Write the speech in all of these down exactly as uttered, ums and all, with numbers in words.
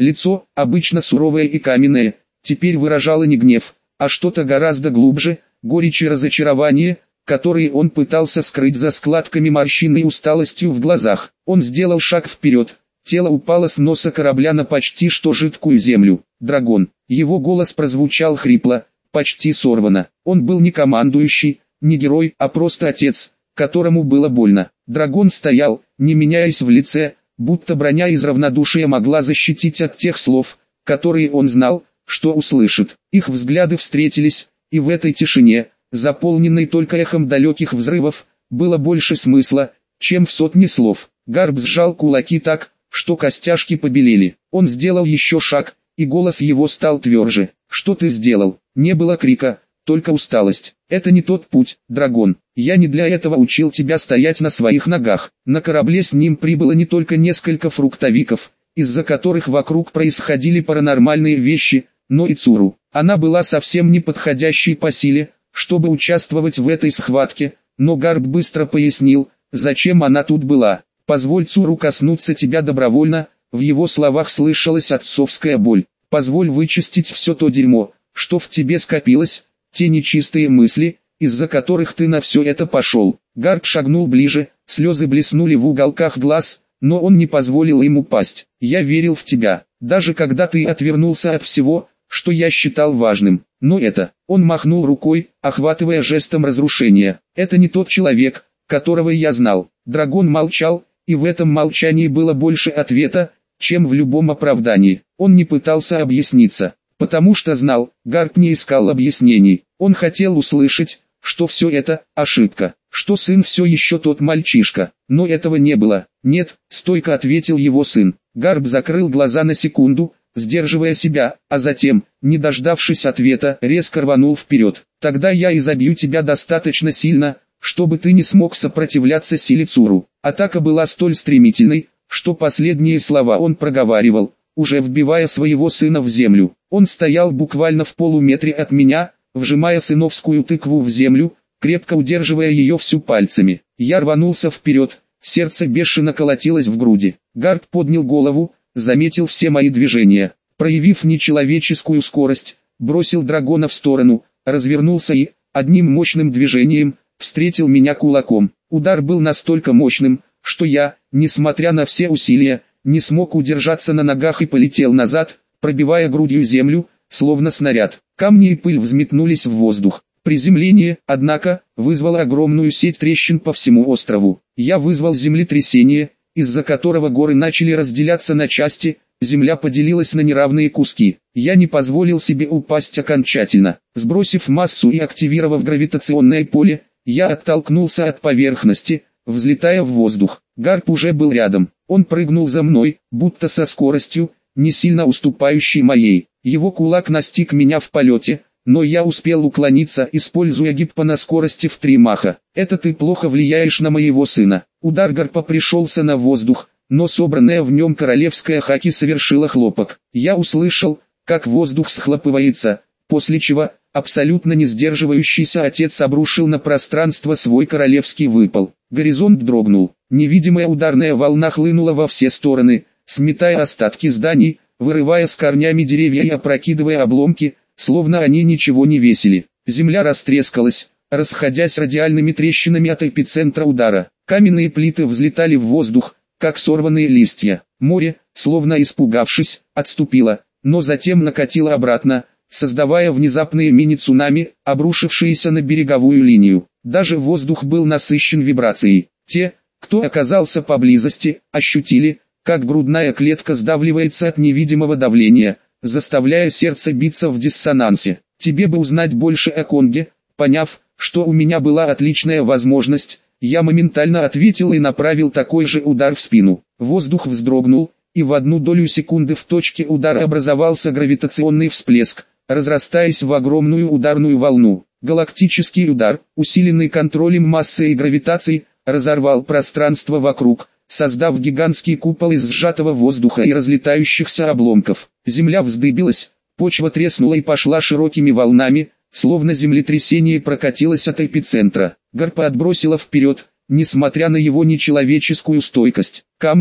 Лицо, обычно суровое и каменное, теперь выражало не гнев, а что-то гораздо глубже, горечь и разочарование, которые он пытался скрыть за складками морщин и усталостью в глазах. Он сделал шаг вперед, тело упало с носа корабля на почти что жидкую землю. Драгон. Его голос прозвучал хрипло, почти сорвано. Он был не командующий, не герой, а просто отец, которому было больно. Драгон стоял, не меняясь в лице, будто броня из равнодушия могла защитить от тех слов, которые он знал, что услышит. Их взгляды встретились, и в этой тишине, заполненной только эхом далеких взрывов, было больше смысла, чем в сотне слов. Гарп сжал кулаки так, что костяшки побелели. Он сделал еще шаг, и голос его стал тверже. «Что ты сделал?» Не было крика, только усталость. «Это не тот путь, Драгон. Я не для этого учил тебя стоять на своих ногах». На корабле с ним прибыло не только несколько фруктовиков, из-за которых вокруг происходили паранормальные вещи, но и Цуру. Она была совсем не подходящей по силе, чтобы участвовать в этой схватке, но Гарп быстро пояснил, зачем она тут была. «Позволь Цуру коснуться тебя добровольно», в его словах слышалась отцовская боль. «Позволь вычистить все то дерьмо, что в тебе скопилось, те нечистые мысли, из-за которых ты на все это пошел». Гарп шагнул ближе, слезы блеснули в уголках глаз, но он не позволил им упасть. «Я верил в тебя, даже когда ты отвернулся от всего, что я считал важным. Но это...» Он махнул рукой, охватывая жестом разрушения. «Это не тот человек, которого я знал». Драгон молчал, и в этом молчании было больше ответа, чем в любом оправдании. Он не пытался объясниться, потому что знал, Гарп не искал объяснений. Он хотел услышать, что все это – ошибка, что сын все еще тот мальчишка, но этого не было. «Нет», – стойко ответил его сын. Гарп закрыл глаза на секунду, сдерживая себя, а затем, не дождавшись ответа, резко рванул вперед. «Тогда я изобью тебя достаточно сильно, чтобы ты не смог сопротивляться силе Цуру». Атака была столь стремительной, что последние слова он проговаривал, уже вбивая своего сына в землю. Он стоял буквально в полуметре от меня, вжимая сыновскую тыкву в землю, крепко удерживая ее всю пальцами. Я рванулся вперед, сердце бешено колотилось в груди. Гарп поднял голову, заметил все мои движения, проявив нечеловеческую скорость, бросил дракона в сторону, развернулся и, одним мощным движением, встретил меня кулаком. Удар был настолько мощным, что я, несмотря на все усилия, не смог удержаться на ногах и полетел назад, пробивая грудью землю, словно снаряд. Камни и пыль взметнулись в воздух. Приземление, однако, вызвало огромную сеть трещин по всему острову. Я вызвал землетрясение, из-за которого горы начали разделяться на части, земля поделилась на неравные куски. Я не позволил себе упасть окончательно. Сбросив массу и активировав гравитационное поле, я оттолкнулся от поверхности, взлетая в воздух. Гарп уже был рядом. Он прыгнул за мной, будто со скоростью, не сильно уступающей моей. Его кулак настиг меня в полете, но я успел уклониться, используя гиппо на скорости в три маха. «Это ты плохо влияешь на моего сына». Удар Гарпа пришелся на воздух, но собранная в нем королевская хаки совершила хлопок. Я услышал, как воздух схлопывается, после чего, абсолютно не сдерживающийся отец обрушил на пространство свой королевский выпал. Горизонт дрогнул, невидимая ударная волна хлынула во все стороны, сметая остатки зданий, вырывая с корнями деревья и опрокидывая обломки, словно они ничего не весили. Земля растрескалась, расходясь радиальными трещинами от эпицентра удара. Каменные плиты взлетали в воздух, как сорванные листья. Море, словно испугавшись, отступило, но затем накатило обратно, создавая внезапные мини-цунами, обрушившиеся на береговую линию. Даже воздух был насыщен вибрацией. Те, кто оказался поблизости, ощутили, как грудная клетка сдавливается от невидимого давления, заставляя сердце биться в диссонансе. Тебе бы узнать больше о Конге. Поняв, что у меня была отличная возможность, я моментально ответил и направил такой же удар в спину. Воздух вздрогнул, и в одну долю секунды в точке удара образовался гравитационный всплеск, разрастаясь в огромную ударную волну. Галактический удар, усиленный контролем массы и гравитации, разорвал пространство вокруг, создав гигантский купол из сжатого воздуха и разлетающихся обломков. Земля вздыбилась, почва треснула и пошла широкими волнами, словно землетрясение прокатилось от эпицентра. Гарпа отбросило вперед, несмотря на его нечеловеческую стойкость. Камни,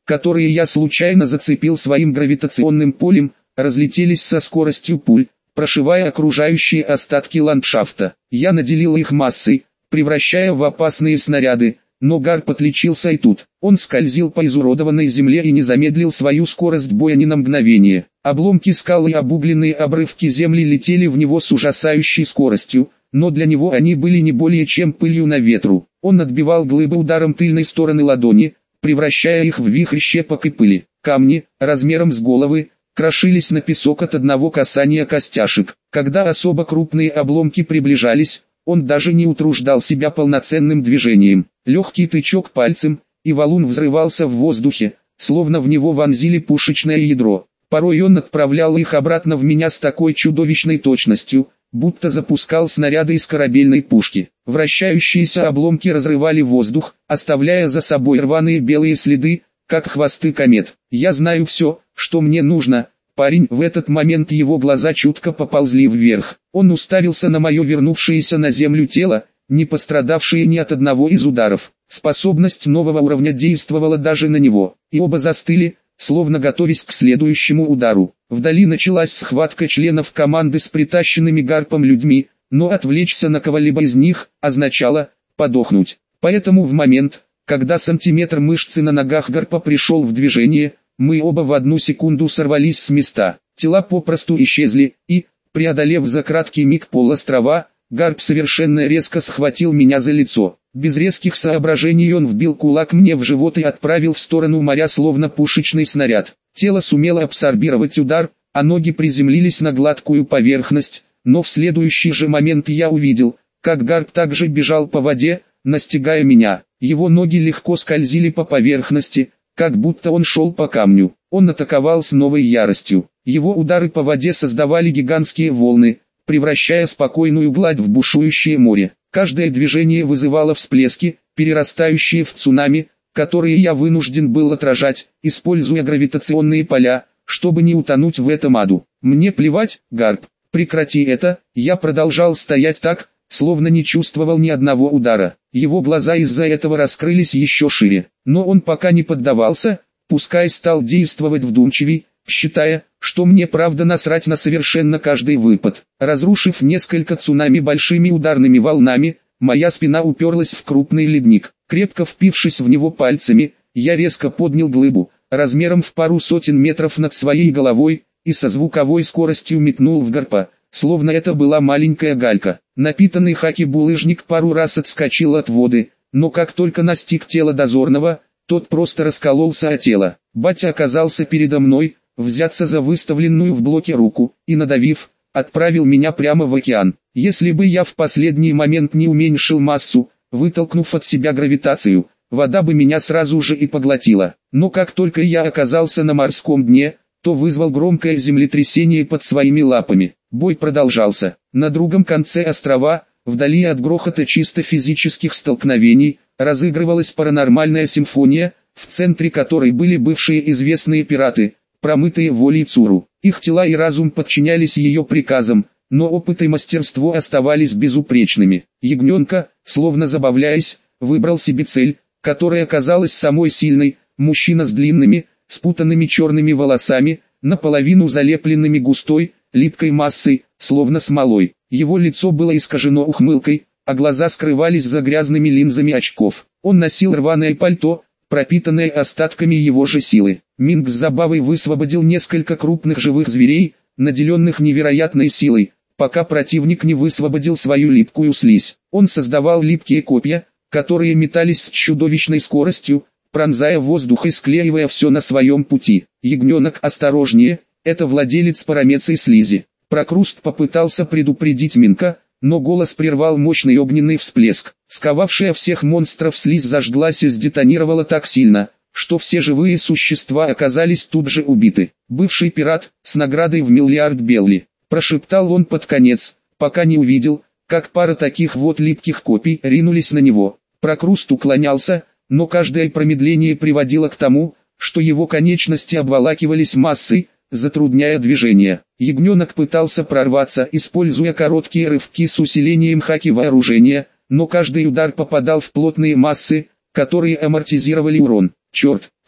которые я случайно зацепил своим гравитационным полем, разлетелись со скоростью пуль, прошивая окружающие остатки ландшафта. Я наделил их массой, превращая в опасные снаряды, но Гарп отличился и тут. Он скользил по изуродованной земле и не замедлил свою скорость боя ни на мгновение. Обломки скал и обугленные обрывки земли летели в него с ужасающей скоростью, но для него они были не более чем пылью на ветру. Он отбивал глыбы ударом тыльной стороны ладони, превращая их в вихрь щепок и пыли. Камни, размером с головы, крошились на песок от одного касания костяшек. Когда особо крупные обломки приближались, он даже не утруждал себя полноценным движением. Легкий тычок пальцем, и валун взрывался в воздухе, словно в него вонзили пушечное ядро. Порой он отправлял их обратно в меня с такой чудовищной точностью, будто запускал снаряды из корабельной пушки. Вращающиеся обломки разрывали воздух, оставляя за собой рваные белые следы, как хвосты комет. «Я знаю все, что мне нужно, парень». В этот момент его глаза чутко поползли вверх. Он уставился на мое вернувшееся на землю тело, не пострадавшее ни от одного из ударов. Способность нового уровня действовала даже на него, и оба застыли, словно готовясь к следующему удару. Вдали началась схватка членов команды с притащенными Гарпом людьми, но отвлечься на кого-либо из них означало подохнуть. Поэтому в момент, когда сантиметр мышцы на ногах Гарпа пришел в движение, мы оба в одну секунду сорвались с места. Тела попросту исчезли, и, преодолев за краткий миг полуострова, Гарп совершенно резко схватил меня за лицо. Без резких соображений он вбил кулак мне в живот и отправил в сторону моря словно пушечный снаряд. Тело сумело абсорбировать удар, а ноги приземлились на гладкую поверхность, но в следующий же момент я увидел, как Гарп также бежал по воде, настигая меня. Его ноги легко скользили по поверхности, как будто он шел по камню. Он атаковал с новой яростью. Его удары по воде создавали гигантские волны, превращая спокойную гладь в бушующее море. Каждое движение вызывало всплески, перерастающие в цунами, которые я вынужден был отражать, используя гравитационные поля, чтобы не утонуть в этом аду. Мне плевать, Гарп, прекрати это. Я продолжал стоять так, словно не чувствовал ни одного удара. Его глаза из-за этого раскрылись еще шире, но он пока не поддавался, пускай стал действовать вдумчивей, считая, что мне правда насрать на совершенно каждый выпад. Разрушив несколько цунами большими ударными волнами, моя спина уперлась в крупный ледник. Крепко впившись в него пальцами, я резко поднял глыбу, размером в пару сотен метров над своей головой, и со звуковой скоростью метнул в Гарпа, словно это была маленькая галька. Напитанный хаки булыжник пару раз отскочил от воды, но как только настиг тело дозорного, тот просто раскололся о тело. Батя оказался передо мной, взяться за выставленную в блоке руку, и надавив, отправил меня прямо в океан. Если бы я в последний момент не уменьшил массу, вытолкнув от себя гравитацию, вода бы меня сразу же и поглотила. Но как только я оказался на морском дне, то вызвал громкое землетрясение под своими лапами. Бой продолжался. На другом конце острова, вдали от грохота чисто физических столкновений, разыгрывалась паранормальная симфония, в центре которой были бывшие известные пираты, промытые волей Цуру. Их тела и разум подчинялись ее приказам, но опыт и мастерство оставались безупречными. Ягненка, словно забавляясь, выбрал себе цель, которая казалась самой сильной, мужчина с длинными, спутанными черными волосами, наполовину залепленными густой, липкой массой, словно смолой. Его лицо было искажено ухмылкой, а глаза скрывались за грязными линзами очков. Он носил рваное пальто, пропитанное остатками его же силы. Минг с забавой высвободил несколько крупных живых зверей, наделенных невероятной силой, пока противник не высвободил свою липкую слизь. Он создавал липкие копья, которые метались с чудовищной скоростью, пронзая воздух и склеивая все на своем пути. Ягненок, осторожнее, это владелец парамеции слизи. Прокруст попытался предупредить Минка, но голос прервал мощный огненный всплеск. Сковавшая всех монстров слизь зажглась и сдетонировала так сильно, что все живые существа оказались тут же убиты. Бывший пират, с наградой в миллиард белли, прошептал он под конец, пока не увидел, как пара таких вот липких копий ринулись на него. Прокруст уклонялся, но каждое промедление приводило к тому, что его конечности обволакивались массой, затрудняя движение. Ягненок пытался прорваться, используя короткие рывки с усилением хаки вооружения, но каждый удар попадал в плотные массы, которые амортизировали урон. «Черт!» —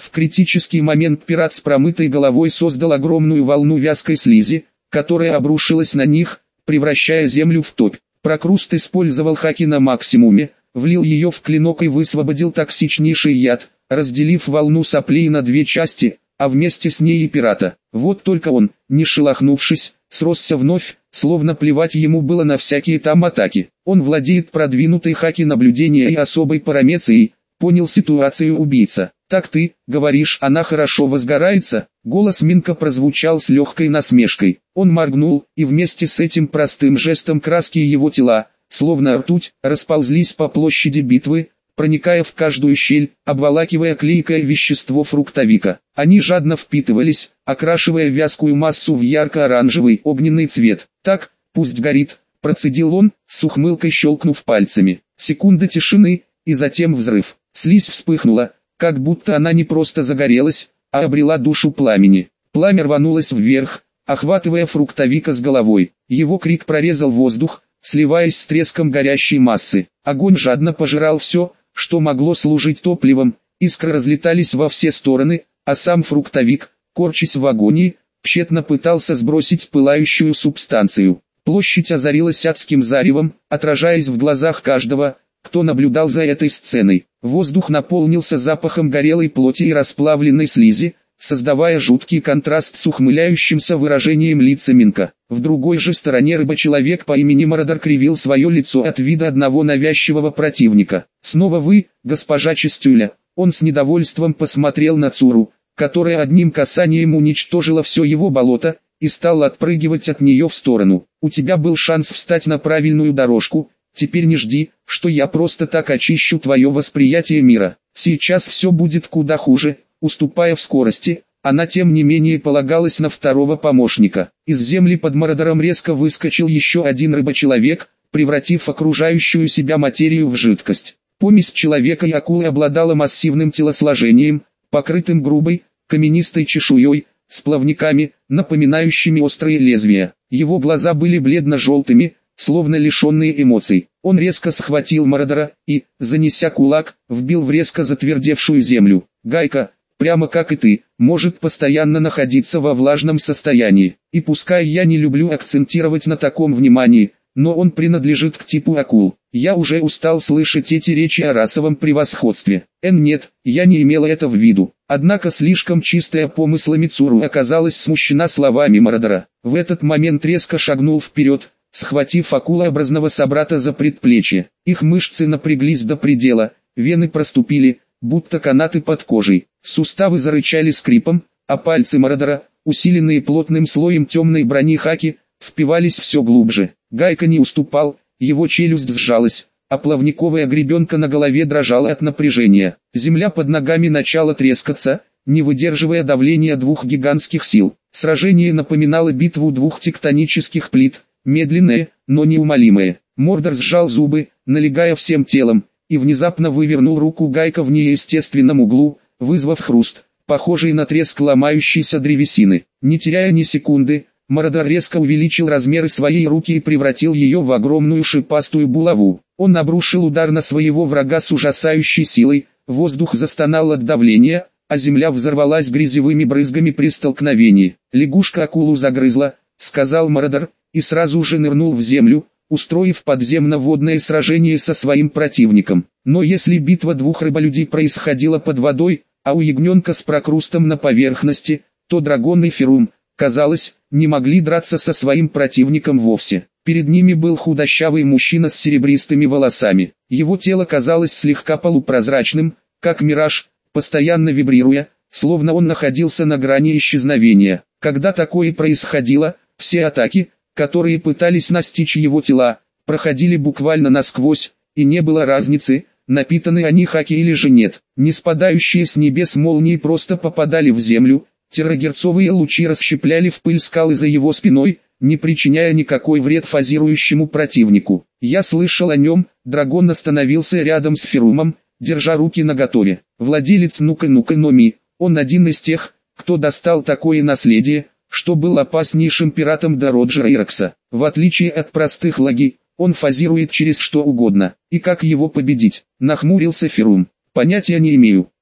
В критический момент пират с промытой головой создал огромную волну вязкой слизи, которая обрушилась на них, превращая землю в топь. Прокруст использовал хаки на максимуме, влил ее в клинок и высвободил токсичнейший яд, разделив волну соплей на две части, а вместе с ней и пирата. Вот только он, не шелохнувшись, сросся вновь, словно плевать ему было на всякие там атаки. Он владеет продвинутой хаки наблюдения и особой парамецией, понял ситуацию убийца. «Так ты, говоришь, она хорошо возгорается?» Голос Минка прозвучал с легкой насмешкой. Он моргнул, и вместе с этим простым жестом краски его тела, словно ртуть, расползлись по площади битвы, проникая в каждую щель, обволакивая клейкое вещество фруктовика. Они жадно впитывались, окрашивая вязкую массу в ярко-оранжевый огненный цвет. «Так, пусть горит», — процедил он, с ухмылкой щелкнув пальцами. Секунда тишины, и затем взрыв. Слизь вспыхнула, как будто она не просто загорелась, а обрела душу пламени. Пламя рванулось вверх, охватывая фруктовика с головой. Его крик прорезал воздух, сливаясь с треском горящей массы. Огонь жадно пожирал все, что могло служить топливом, искры разлетались во все стороны, а сам фруктовик, корчась в агонии, тщетно пытался сбросить пылающую субстанцию. Площадь озарилась адским заревом, отражаясь в глазах каждого, кто наблюдал за этой сценой. Воздух наполнился запахом горелой плоти и расплавленной слизи, создавая жуткий контраст с ухмыляющимся выражением лица Минка. В другой же стороне рыба-человек по имени Мародер кривил свое лицо от вида одного навязчивого противника. «Снова вы, госпожа Чистюля?» Он с недовольством посмотрел на Цуру, которая одним касанием уничтожила все его болото, и стал отпрыгивать от нее в сторону. «У тебя был шанс встать на правильную дорожку, теперь не жди, что я просто так очищу твое восприятие мира. Сейчас все будет куда хуже». Уступая в скорости, она тем не менее полагалась на второго помощника. Из земли под Мародером резко выскочил еще один рыба-человек, превратив окружающую себя материю в жидкость. Помесь человека и акулы обладала массивным телосложением, покрытым грубой, каменистой чешуей, с плавниками, напоминающими острые лезвия. Его глаза были бледно-желтыми, словно лишенные эмоций. Он резко схватил Мародера и, занеся кулак, вбил в резко затвердевшую землю. Гайка, прямо как и ты, может постоянно находиться во влажном состоянии. И пускай я не люблю акцентировать на таком внимании, но он принадлежит к типу акул. Я уже устал слышать эти речи о расовом превосходстве. Эн нет, я не имела это в виду. Однако слишком чистая помыслами Цуру оказалась смущена словами Мародера. В этот момент резко шагнул вперед, схватив акулообразного собрата за предплечье. Их мышцы напряглись до предела, вены проступили, будто канаты под кожей. Суставы зарычали скрипом, а пальцы Мародера, усиленные плотным слоем темной брони хаки, впивались все глубже. Гайка не уступал, его челюсть сжалась, а плавниковая гребенка на голове дрожала от напряжения. Земля под ногами начала трескаться, не выдерживая давления двух гигантских сил. Сражение напоминало битву двух тектонических плит, медленное, но неумолимое. Мордор сжал зубы, налегая всем телом, и внезапно вывернул руку Гайка в неестественном углу, вызвав хруст, похожий на треск ломающейся древесины. Не теряя ни секунды, Мародер резко увеличил размеры своей руки и превратил ее в огромную шипастую булаву. Он обрушил удар на своего врага с ужасающей силой, воздух застонал от давления, а земля взорвалась грязевыми брызгами при столкновении. «Лягушка акулу загрызла», — сказал Мародер, и сразу же нырнул в землю, устроив подземно-водное сражение со своим противником. Но если битва двух рыболюдей происходила под водой, а у ягненка с прокрустом на поверхности, то Драгон и Ферум, казалось, не могли драться со своим противником вовсе. Перед ними был худощавый мужчина с серебристыми волосами. Его тело казалось слегка полупрозрачным, как мираж, постоянно вибрируя, словно он находился на грани исчезновения. Когда такое происходило, все атаки, которые пытались настичь его тела, проходили буквально насквозь, и не было разницы, напитаны они хаки или же нет. Не спадающие с небес молнии просто попадали в землю, терагерцовые лучи расщепляли в пыль скалы за его спиной, не причиняя никакой вред фазирующему противнику. Я слышал о нем. Драгон остановился рядом с Ферумом, держа руки наготове. Владелец Нука-Нука Номи, он один из тех, кто достал такое наследие, что был опаснейшим пиратом до Роджера Ирокса. В отличие от простых лаги, он фазирует через что угодно. И как его победить? Нахмурился Ферум. Понятия не имею,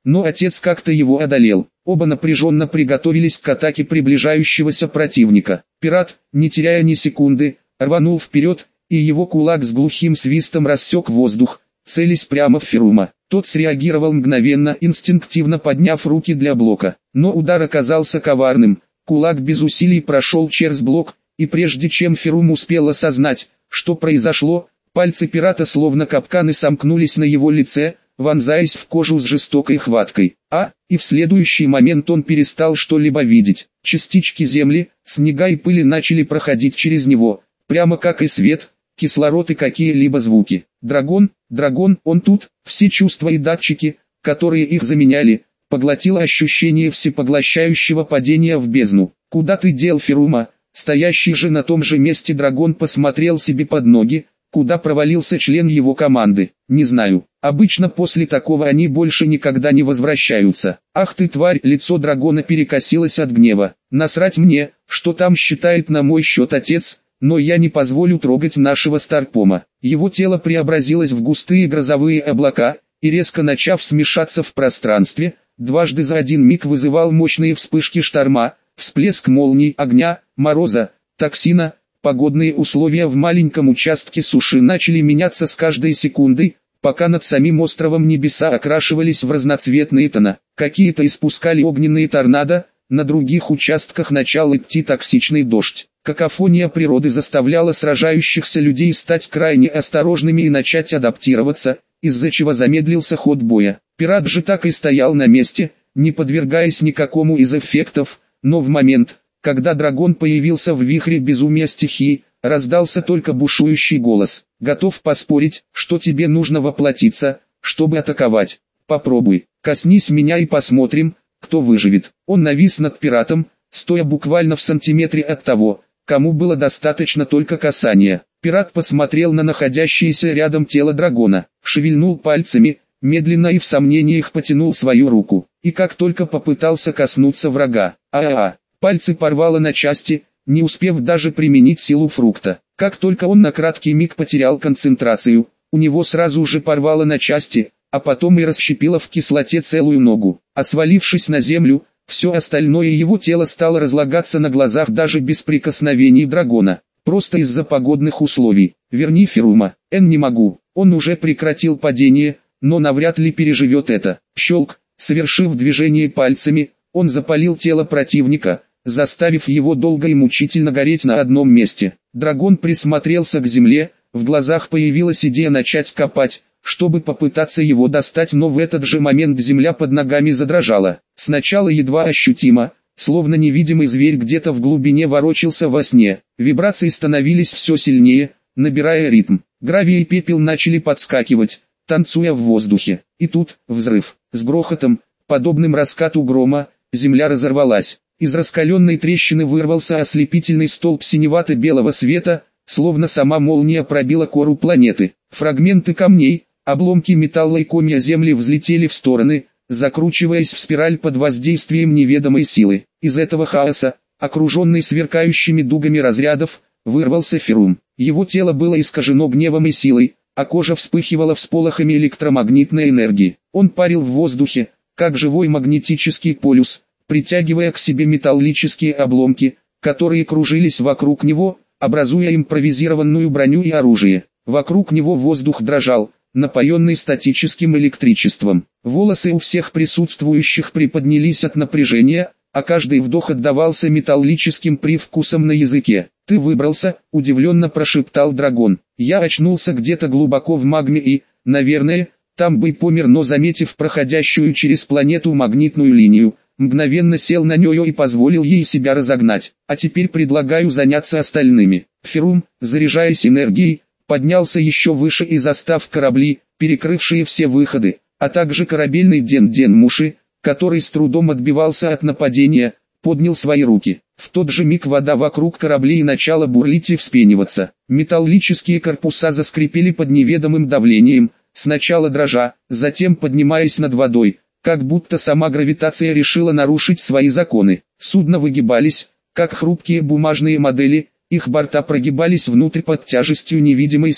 но отец как-то его одолел. Оба напряженно приготовились к атаке приближающегося противника. Пират, не теряя ни секунды, рванул вперед, и его кулак с глухим свистом рассек воздух, целясь прямо в Ферума. Тот среагировал мгновенно, инстинктивно подняв руки для блока. Но удар оказался коварным. Кулак без усилий прошел через блок, и прежде чем Ферум успел осознать, что произошло, пальцы пирата словно капканы сомкнулись на его лице, вонзаясь в кожу с жестокой хваткой. А, и в следующий момент он перестал что-либо видеть. Частички земли, снега и пыли начали проходить через него, прямо как и свет, кислород и какие-либо звуки. Драгон, драгон, он тут, все чувства и датчики, которые их заменяли, поглотило ощущение всепоглощающего падения в бездну. «Куда ты дел Ферума?» Стоящий же на том же месте драгон посмотрел себе под ноги, куда провалился член его команды. «Не знаю, обычно после такого они больше никогда не возвращаются». «Ах ты тварь!» Лицо драгона перекосилось от гнева. «Насрать мне, что там считает на мой счет отец, но я не позволю трогать нашего старпома». Его тело преобразилось в густые грозовые облака, и резко начав смешаться в пространстве, дважды за один миг вызывал мощные вспышки шторма, всплеск молний, огня, мороза, токсина. Погодные условия в маленьком участке суши начали меняться с каждой секундой, пока над самим островом небеса окрашивались в разноцветные тона. Какие-то испускали огненные торнадо, на других участках начал идти токсичный дождь. Какофония природы заставляла сражающихся людей стать крайне осторожными и начать адаптироваться, из-за чего замедлился ход боя. Пират же так и стоял на месте, не подвергаясь никакому из эффектов, но в момент, когда драгон появился в вихре безумия стихии, раздался только бушующий голос. «Готов поспорить, что тебе нужно воплотиться, чтобы атаковать. Попробуй, коснись меня и посмотрим, кто выживет». Он навис над пиратом, стоя буквально в сантиметре от того, кому было достаточно только касания. Пират посмотрел на находящееся рядом тело драгона, шевельнул пальцами, медленно и в сомнениях потянул свою руку, и как только попытался коснуться врага, а-а-а, пальцы порвало на части, не успев даже применить силу фрукта. Как только он на краткий миг потерял концентрацию, у него сразу же порвало на части, а потом и расщепило в кислоте целую ногу. А свалившись на землю, все остальное его тело стало разлагаться на глазах даже без прикосновений драгона. Просто из-за погодных условий. «Верни Ферума». «Эн, не могу». Он уже прекратил падение, но навряд ли переживет это. Щелк, совершив движение пальцами, он запалил тело противника, заставив его долго и мучительно гореть на одном месте. Драгон присмотрелся к земле, в глазах появилась идея начать копать, чтобы попытаться его достать, но в этот же момент земля под ногами задрожала. Сначала едва ощутимо, словно невидимый зверь где-то в глубине ворочался во сне. Вибрации становились все сильнее, набирая ритм. Гравий и пепел начали подскакивать, танцуя в воздухе. И тут, взрыв. С грохотом, подобным раскату грома, земля разорвалась. Из раскаленной трещины вырвался ослепительный столб синевато-белого света, словно сама молния пробила кору планеты. Фрагменты камней, обломки металла и комья земли взлетели в стороны, закручиваясь в спираль под воздействием неведомой силы. Из этого хаоса, окруженный сверкающими дугами разрядов, вырвался Ферум. Его тело было искажено гневом и силой, а кожа вспыхивала всполохами электромагнитной энергии. Он парил в воздухе, как живой магнетический полюс, притягивая к себе металлические обломки, которые кружились вокруг него, образуя импровизированную броню и оружие. Вокруг него воздух дрожал, напоенный статическим электричеством. Волосы у всех присутствующих приподнялись от напряжения, а каждый вдох отдавался металлическим привкусом на языке. «Ты выбрался?» – удивленно прошептал драгон. «Я очнулся где-то глубоко в магме и, наверное, там бы помер, но заметив проходящую через планету магнитную линию, мгновенно сел на нее и позволил ей себя разогнать. А теперь предлагаю заняться остальными». Ферум, заряжаясь энергией, поднялся еще выше и застав корабли, перекрывшие все выходы, а также корабельный Ден-Ден Муши, который с трудом отбивался от нападения, поднял свои руки. В тот же миг вода вокруг кораблей начала бурлить и вспениваться. Металлические корпуса заскрипели под неведомым давлением, сначала дрожа, затем поднимаясь над водой, как будто сама гравитация решила нарушить свои законы. Судна выгибались, как хрупкие бумажные модели, их борта прогибались внутрь под тяжестью невидимой силы.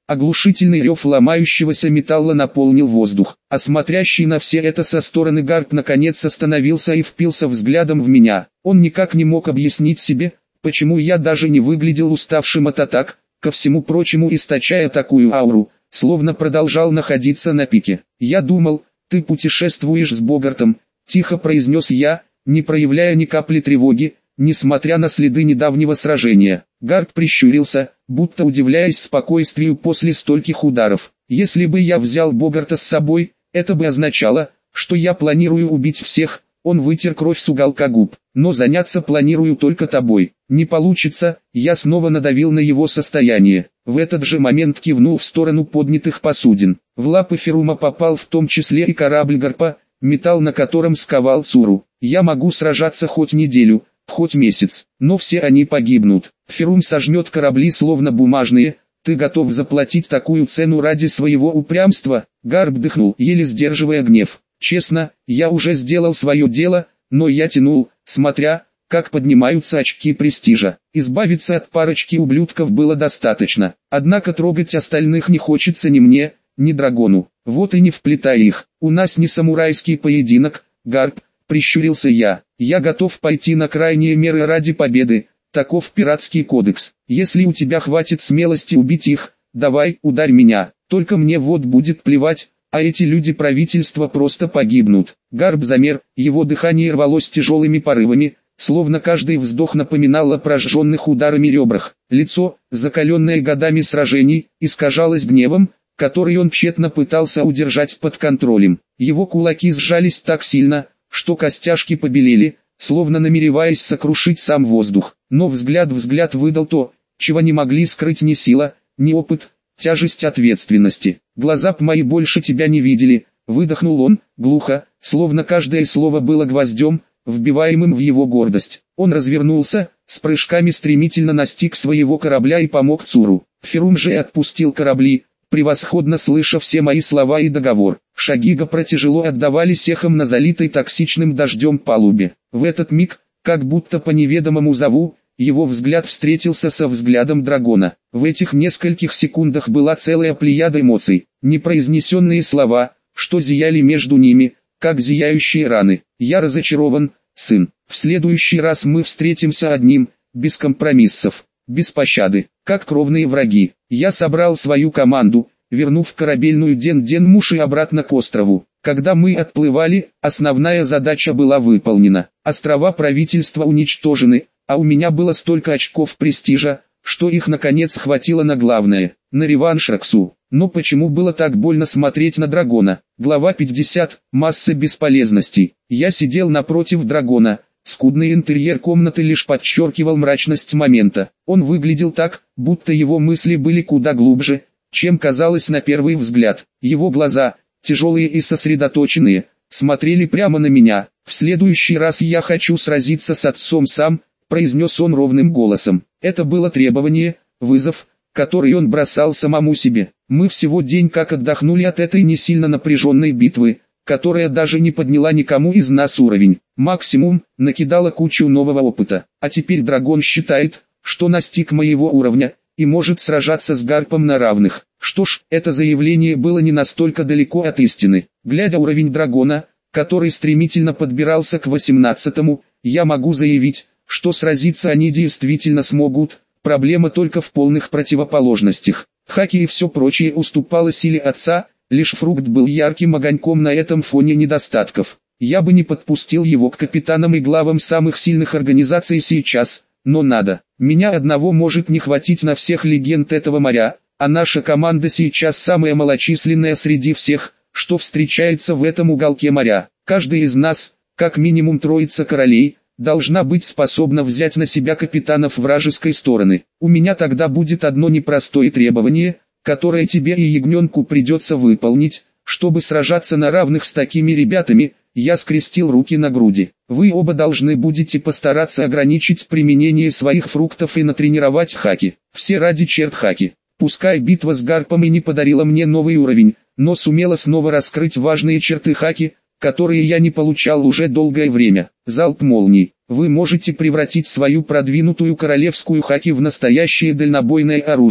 Оглушительный рев ломающегося металла наполнил воздух, а смотрящий на все это со стороны Гарп наконец остановился и впился взглядом в меня. Он никак не мог объяснить себе, почему я даже не выглядел уставшим от атак, ко всему прочему источая такую ауру, словно продолжал находиться на пике. «Я думал, ты путешествуешь с Богартом», — тихо произнес я, не проявляя ни капли тревоги, несмотря на следы недавнего сражения. Гарп прищурился, будто удивляясь спокойствию после стольких ударов. «Если бы я взял Богарта с собой, это бы означало, что я планирую убить всех». Он вытер кровь с уголка губ. «Но заняться планирую только тобой. Не получится». Я снова надавил на его состояние. В этот же момент кивнул в сторону поднятых посудин. В лапы Ферума попал в том числе и корабль Гарпа, металл на котором сковал Цуру. «Я могу сражаться хоть неделю, хоть месяц, но все они погибнут. Ферум сожмет корабли словно бумажные. Ты готов заплатить такую цену ради своего упрямства?» Гарп дыхнул, еле сдерживая гнев. «Честно, я уже сделал свое дело, но я тянул, смотря, как поднимаются очки престижа. Избавиться от парочки ублюдков было достаточно. Однако трогать остальных не хочется ни мне, ни Драгону. Вот и не вплетай их. У нас не самурайский поединок, Гарп», — прищурился я. «Я готов пойти на крайние меры ради победы. Таков пиратский кодекс. Если у тебя хватит смелости убить их, давай, ударь меня. Только мне вот будет плевать, а эти люди правительства просто погибнут». Гарп замер, его дыхание рвалось тяжелыми порывами, словно каждый вздох напоминал о прожженных ударами ребрах. Лицо, закаленное годами сражений, искажалось гневом, который он тщетно пытался удержать под контролем. Его кулаки сжались так сильно, что костяшки побелели, словно намереваясь сокрушить сам воздух. Но взгляд взгляд выдал то, чего не могли скрыть ни сила, ни опыт, тяжесть ответственности. «Глаза б мои больше тебя не видели», — выдохнул он, глухо, словно каждое слово было гвоздем, вбиваемым в его гордость. Он развернулся, с прыжками стремительно настиг своего корабля и помог Цуру. Ферум же отпустил корабли, превосходно слыша все мои слова и договор. Шаги Гапра тяжело отдавались эхом на залитой токсичным дождем палубе. В этот миг, как будто по неведомому зову, его взгляд встретился со взглядом Драгона. В этих нескольких секундах была целая плеяда эмоций, непроизнесенные слова, что зияли между ними, как зияющие раны. «Я разочарован, сын. В следующий раз мы встретимся одним, без компромиссов, без пощады, как кровные враги». Я собрал свою команду, вернув корабельную Ден-Ден-Муши обратно к острову. Когда мы отплывали, основная задача была выполнена. Острова правительства уничтожены, а у меня было столько очков престижа, что их наконец хватило на главное, на реванш Роксу. Но почему было так больно смотреть на Драгона? Глава пятьдесят. Масса бесполезностей. Я сидел напротив Драгона. Скудный интерьер комнаты лишь подчеркивал мрачность момента. Он выглядел так, будто его мысли были куда глубже, чем казалось на первый взгляд. Его глаза, тяжелые и сосредоточенные, смотрели прямо на меня. «В следующий раз я хочу сразиться с отцом сам», — произнес он ровным голосом. Это было требование, вызов, который он бросал самому себе. Мы всего день как отдохнули от этой не сильно напряженной битвы, которая даже не подняла никому из нас уровень. Максимум, накидала кучу нового опыта. А теперь Драгон считает, что настиг моего уровня, и может сражаться с Гарпом на равных. Что ж, это заявление было не настолько далеко от истины. Глядя уровень Драгона, который стремительно подбирался к восемнадцатому, я могу заявить, что сразиться они действительно смогут. Проблема только в полных противоположностях. Хаки и все прочее уступало силе отца, лишь Фрукт был ярким огоньком на этом фоне недостатков. Я бы не подпустил его к капитанам и главам самых сильных организаций сейчас, но надо. Меня одного может не хватить на всех легенд этого моря, а наша команда сейчас самая малочисленная среди всех, что встречается в этом уголке моря. Каждый из нас, как минимум троица королей, должна быть способна взять на себя капитанов вражеской стороны. У меня тогда будет одно непростое требование, которое тебе и ягненку придется выполнить, чтобы сражаться на равных с такими ребятами. Я скрестил руки на груди. Вы оба должны будете постараться ограничить применение своих фруктов и натренировать хаки. Все ради черт хаки. Пускай битва с Гарпом и не подарила мне новый уровень, но сумела снова раскрыть важные черты хаки, которые я не получал уже долгое время. Залп молний. Вы можете превратить свою продвинутую королевскую хаки в настоящее дальнобойное оружие.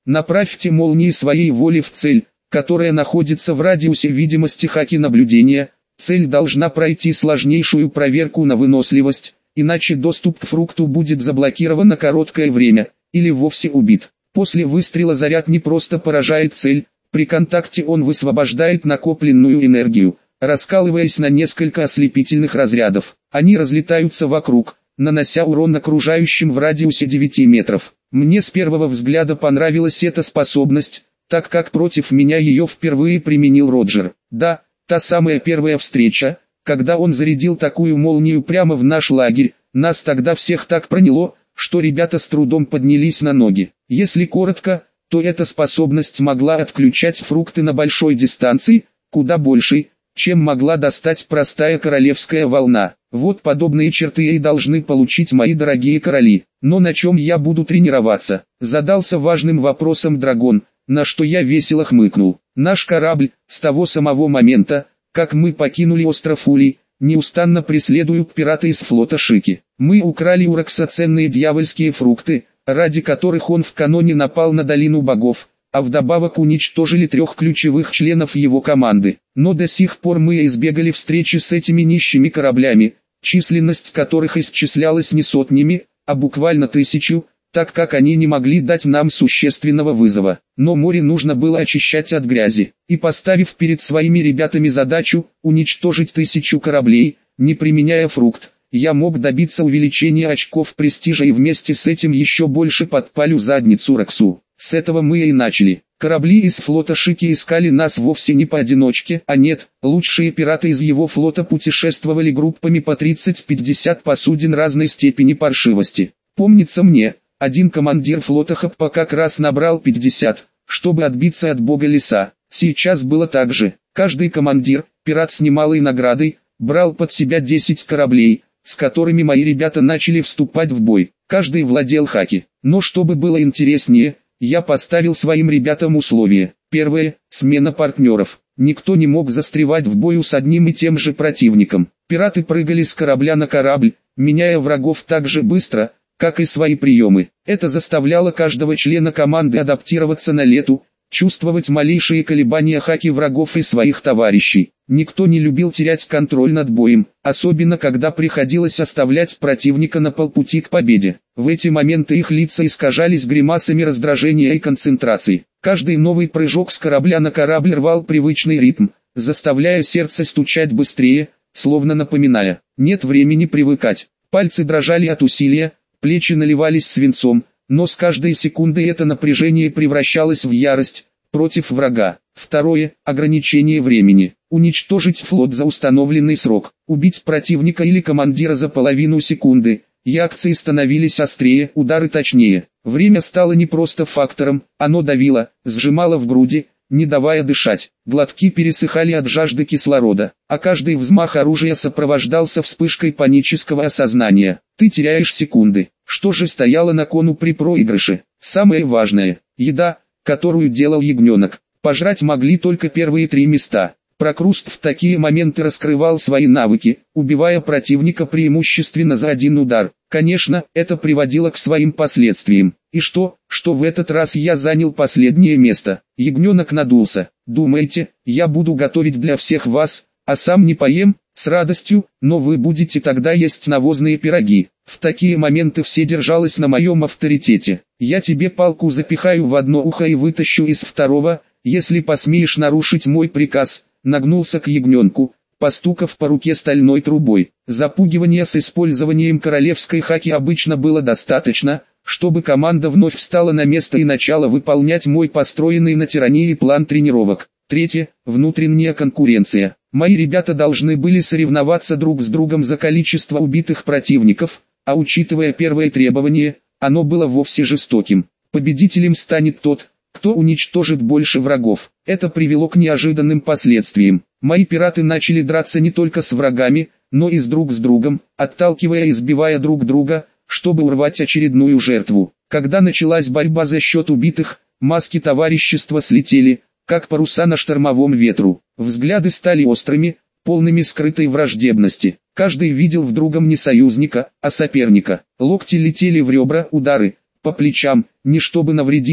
Направьте молнии своей воли в цель, которая находится в радиусе видимости хаки наблюдения. Цель должна пройти сложнейшую проверку на выносливость, иначе доступ к фрукту будет заблокирован на короткое время, или вовсе убит. После выстрела заряд не просто поражает цель, при контакте он высвобождает накопленную энергию, раскалываясь на несколько ослепительных разрядов. Они разлетаются вокруг, нанося урон окружающим в радиусе девяти метров. Мне с первого взгляда понравилась эта способность, так как против меня ее впервые применил Роджер. Да, та самая первая встреча, когда он зарядил такую молнию прямо в наш лагерь, нас тогда всех так проняло, что ребята с трудом поднялись на ноги. Если коротко, то эта способность могла отключать фрукты на большой дистанции, куда большей, чем могла достать простая королевская волна. Вот подобные черты и должны получить мои дорогие короли. Но на чем я буду тренироваться? Задался важным вопросом Драгон, на что я весело хмыкнул. Наш корабль, с того самого момента, как мы покинули остров Улей, неустанно преследуют пираты из флота Шики. Мы украли у Рокса ценные дьявольские фрукты, ради которых он в каноне напал на долину богов, а вдобавок уничтожили трех ключевых членов его команды. Но до сих пор мы избегали встречи с этими нищими кораблями, численность которых исчислялась не сотнями, а буквально тысячу, так как они не могли дать нам существенного вызова. Но море нужно было очищать от грязи, и поставив перед своими ребятами задачу уничтожить тысячу кораблей, не применяя фрукт, я мог добиться увеличения очков престижа и вместе с этим еще больше подпалю задницу Роксу. С этого мы и начали. Корабли из флота Шики искали нас вовсе не поодиночке, а нет, лучшие пираты из его флота путешествовали группами по тридцать-пятьдесят посудин разной степени паршивости. Помнится мне, один командир флота Хаппа как раз набрал пятьдесят, чтобы отбиться от бога леса. Сейчас было так же. Каждый командир, пират с немалой наградой, брал под себя десять кораблей, с которыми мои ребята начали вступать в бой. Каждый владел хаки. Но чтобы было интереснее, я поставил своим ребятам условия. Первое – смена партнеров. Никто не мог застревать в бою с одним и тем же противником. Пираты прыгали с корабля на корабль, меняя врагов так же быстро, как и свои приемы. Это заставляло каждого члена команды адаптироваться на лету, чувствовать малейшие колебания хаки врагов и своих товарищей. Никто не любил терять контроль над боем, особенно когда приходилось оставлять противника на полпути к победе. В эти моменты их лица искажались гримасами раздражения и концентрации. Каждый новый прыжок с корабля на корабль рвал привычный ритм, заставляя сердце стучать быстрее, словно напоминая: нет времени привыкать. Пальцы дрожали от усилия, плечи наливались свинцом, но с каждой секундой это напряжение превращалось в ярость против врага. Второе – ограничение времени. Уничтожить флот за установленный срок, убить противника или командира за половину секунды. Реакции становились острее, удары точнее. Время стало не просто фактором, оно давило, сжимало в груди, не давая дышать. Глотки пересыхали от жажды кислорода, а каждый взмах оружия сопровождался вспышкой панического осознания. Ты теряешь секунды. Что же стояло на кону при проигрыше? Самое важное – еда, которую делал ягненок. Пожрать могли только первые три места. Прокруст в такие моменты раскрывал свои навыки, убивая противника преимущественно за один удар. Конечно, это приводило к своим последствиям. И что, что в этот раз я занял последнее место? Ягненок надулся. Думаете, я буду готовить для всех вас, а сам не поем? С радостью, но вы будете тогда есть навозные пироги. В такие моменты все держалось на моем авторитете. Я тебе палку запихаю в одно ухо и вытащу из второго, если посмеешь нарушить мой приказ. Нагнулся к ягненку, постукав по руке стальной трубой. Запугивания с использованием королевской хаки обычно было достаточно, чтобы команда вновь встала на место и начала выполнять мой построенный на тирании план тренировок. Третье – внутренняя конкуренция. Мои ребята должны были соревноваться друг с другом за количество убитых противников, а учитывая первое требование, оно было вовсе жестоким. Победителем станет тот, кто уничтожит больше врагов. Это привело к неожиданным последствиям. Мои пираты начали драться не только с врагами, но и с друг с другом, отталкивая и сбивая друг друга, чтобы урвать очередную жертву. Когда началась борьба за счет убитых, маски товарищества слетели, как паруса на штормовом ветру. Взгляды стали острыми, полными скрытой враждебности. Каждый видел в другом не союзника, а соперника. Локти летели в ребра, удары по плечам, не чтобы навредить,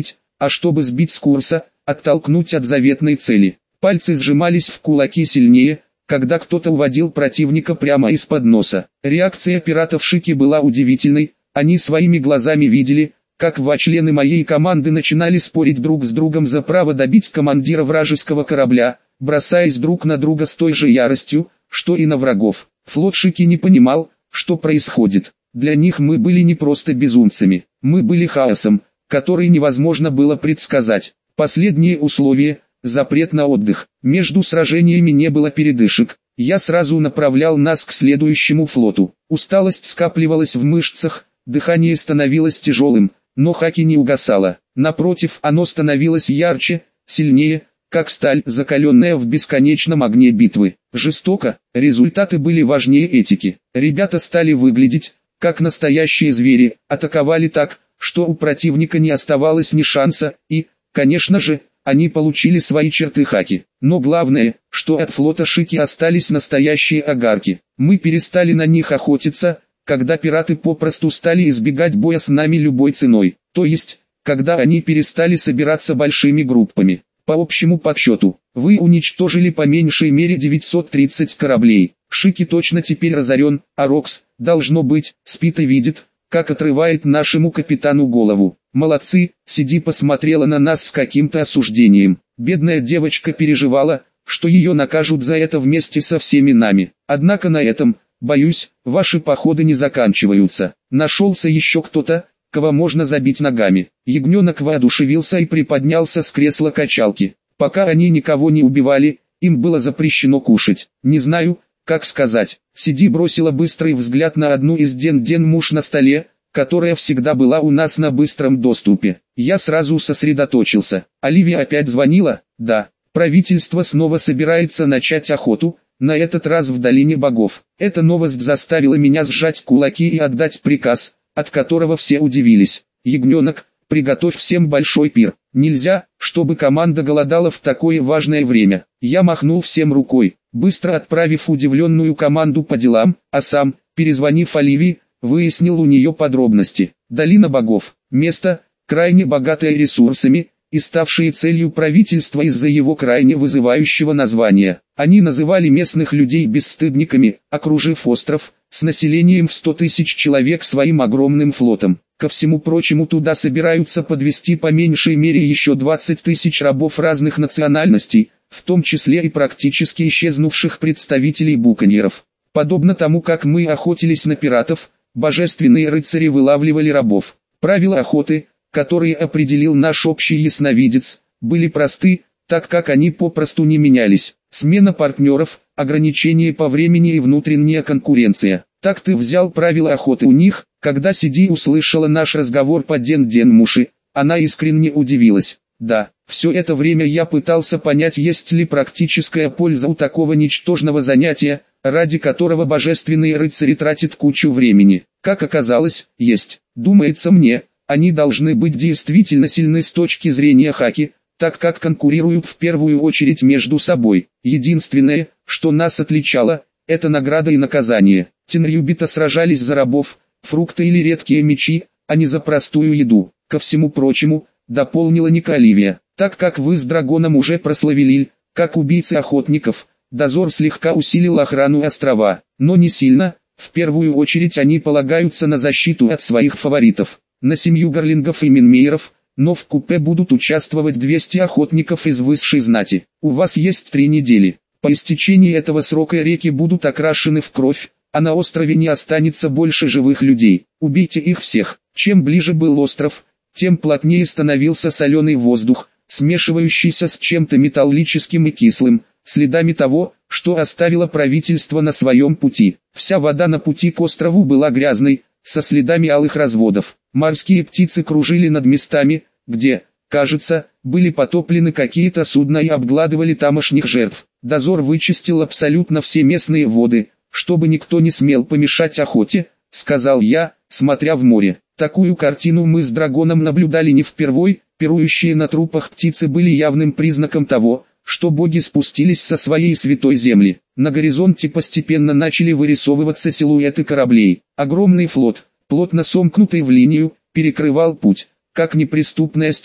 а чтобы сбить с курса, оттолкнуть от заветной цели. Пальцы сжимались в кулаки сильнее, когда кто-то уводил противника прямо из-под носа. Реакция пиратов Шики была удивительной, они своими глазами видели, как два члена моей команды начинали спорить друг с другом за право добить командира вражеского корабля, бросаясь друг на друга с той же яростью, что и на врагов. Флот Шики не понимал, что происходит. Для них мы были не просто безумцами, мы были хаосом, который невозможно было предсказать. Последнее условие – запрет на отдых. Между сражениями не было передышек. Я сразу направлял нас к следующему флоту. Усталость скапливалась в мышцах, дыхание становилось тяжелым, но хаки не угасало. Напротив, оно становилось ярче, сильнее, как сталь, закаленная в бесконечном огне битвы. Жестоко, результаты были важнее этики. Ребята стали выглядеть, как настоящие звери, атаковали так, что у противника не оставалось ни шанса, и, конечно же, они получили свои черты хаки. Но главное, что от флота Шики остались настоящие огарки. Мы перестали на них охотиться, когда пираты попросту стали избегать боя с нами любой ценой. То есть, когда они перестали собираться большими группами. По общему подсчету, вы уничтожили по меньшей мере девятьсот тридцать кораблей. Шики точно теперь разорен, а Рокс, должно быть, спит и видит, как отрывает нашему капитану голову. Молодцы, Сиди посмотрела на нас с каким-то осуждением. Бедная девочка переживала, что ее накажут за это вместе со всеми нами. Однако на этом, боюсь, ваши походы не заканчиваются. Нашелся еще кто-то, кого можно забить ногами. Ягненок воодушевился и приподнялся с кресла качалки. Пока они никого не убивали, им было запрещено кушать. Не знаю, как сказать. Сиди бросила быстрый взгляд на одну из ден-ден-муш на столе, которая всегда была у нас на быстром доступе. Я сразу сосредоточился. Оливия опять звонила? Да. Правительство снова собирается начать охоту, на этот раз в Долине Богов. Эта новость заставила меня сжать кулаки и отдать приказ, от которого все удивились. Ягненок, приготовь всем большой пир. Нельзя, чтобы команда голодала в такое важное время. Я махнул всем рукой, быстро отправив удивленную команду по делам, а сам, перезвонив Оливии, выяснил у нее подробности. Долина Богов – место, крайне богатое ресурсами, и ставшее целью правительства из-за его крайне вызывающего названия. Они называли местных людей бесстыдниками, окружив остров, с населением в сто тысяч человек своим огромным флотом. Ко всему прочему туда собираются подвести по меньшей мере еще двадцать тысяч рабов разных национальностей, в том числе и практически исчезнувших представителей буконьеров. Подобно тому, как мы охотились на пиратов, божественные рыцари вылавливали рабов. Правила охоты, которые определил наш общий ясновидец, были просты, так как они попросту не менялись. Смена партнеров, ограничения по времени и внутренняя конкуренция. Так ты взял правила охоты у них. Когда Сиди услышала наш разговор по ден-ден-муши, она искренне удивилась. Да, все это время я пытался понять, есть ли практическая польза у такого ничтожного занятия, ради которого божественные рыцари тратят кучу времени. Как оказалось, есть. Думается мне, они должны быть действительно сильны с точки зрения хаки, так как конкурируют в первую очередь между собой. Единственное, что нас отличало, это награда и наказание. Тенрюбита сражались за рабов, фрукты или редкие мечи, а не за простую еду. Ко всему прочему, дополнила Ника Оливия, так как вы с Драгоном уже прославили, как убийцы охотников, дозор слегка усилил охрану острова, но не сильно. В первую очередь они полагаются на защиту от своих фаворитов, на семью Гарлингов и Минмейеров, но в купе будут участвовать двести охотников из высшей знати. У вас есть три недели. По истечении этого срока реки будут окрашены в кровь, а на острове не останется больше живых людей. Убейте их всех. Чем ближе был остров, тем плотнее становился соленый воздух, смешивающийся с чем-то металлическим и кислым, следами того, что оставило правительство на своем пути. Вся вода на пути к острову была грязной, со следами алых разводов. Морские птицы кружили над местами, где, кажется, были потоплены какие-то судна и обгладывали тамошних жертв. Дозор вычистил абсолютно все местные воды, чтобы никто не смел помешать охоте, сказал я, смотря в море. Такую картину мы с Драгоном наблюдали не впервой, пирующие на трупах птицы были явным признаком того, что боги спустились со своей святой земли. На горизонте постепенно начали вырисовываться силуэты кораблей. Огромный флот, плотно сомкнутый в линию, перекрывал путь, как неприступная стена.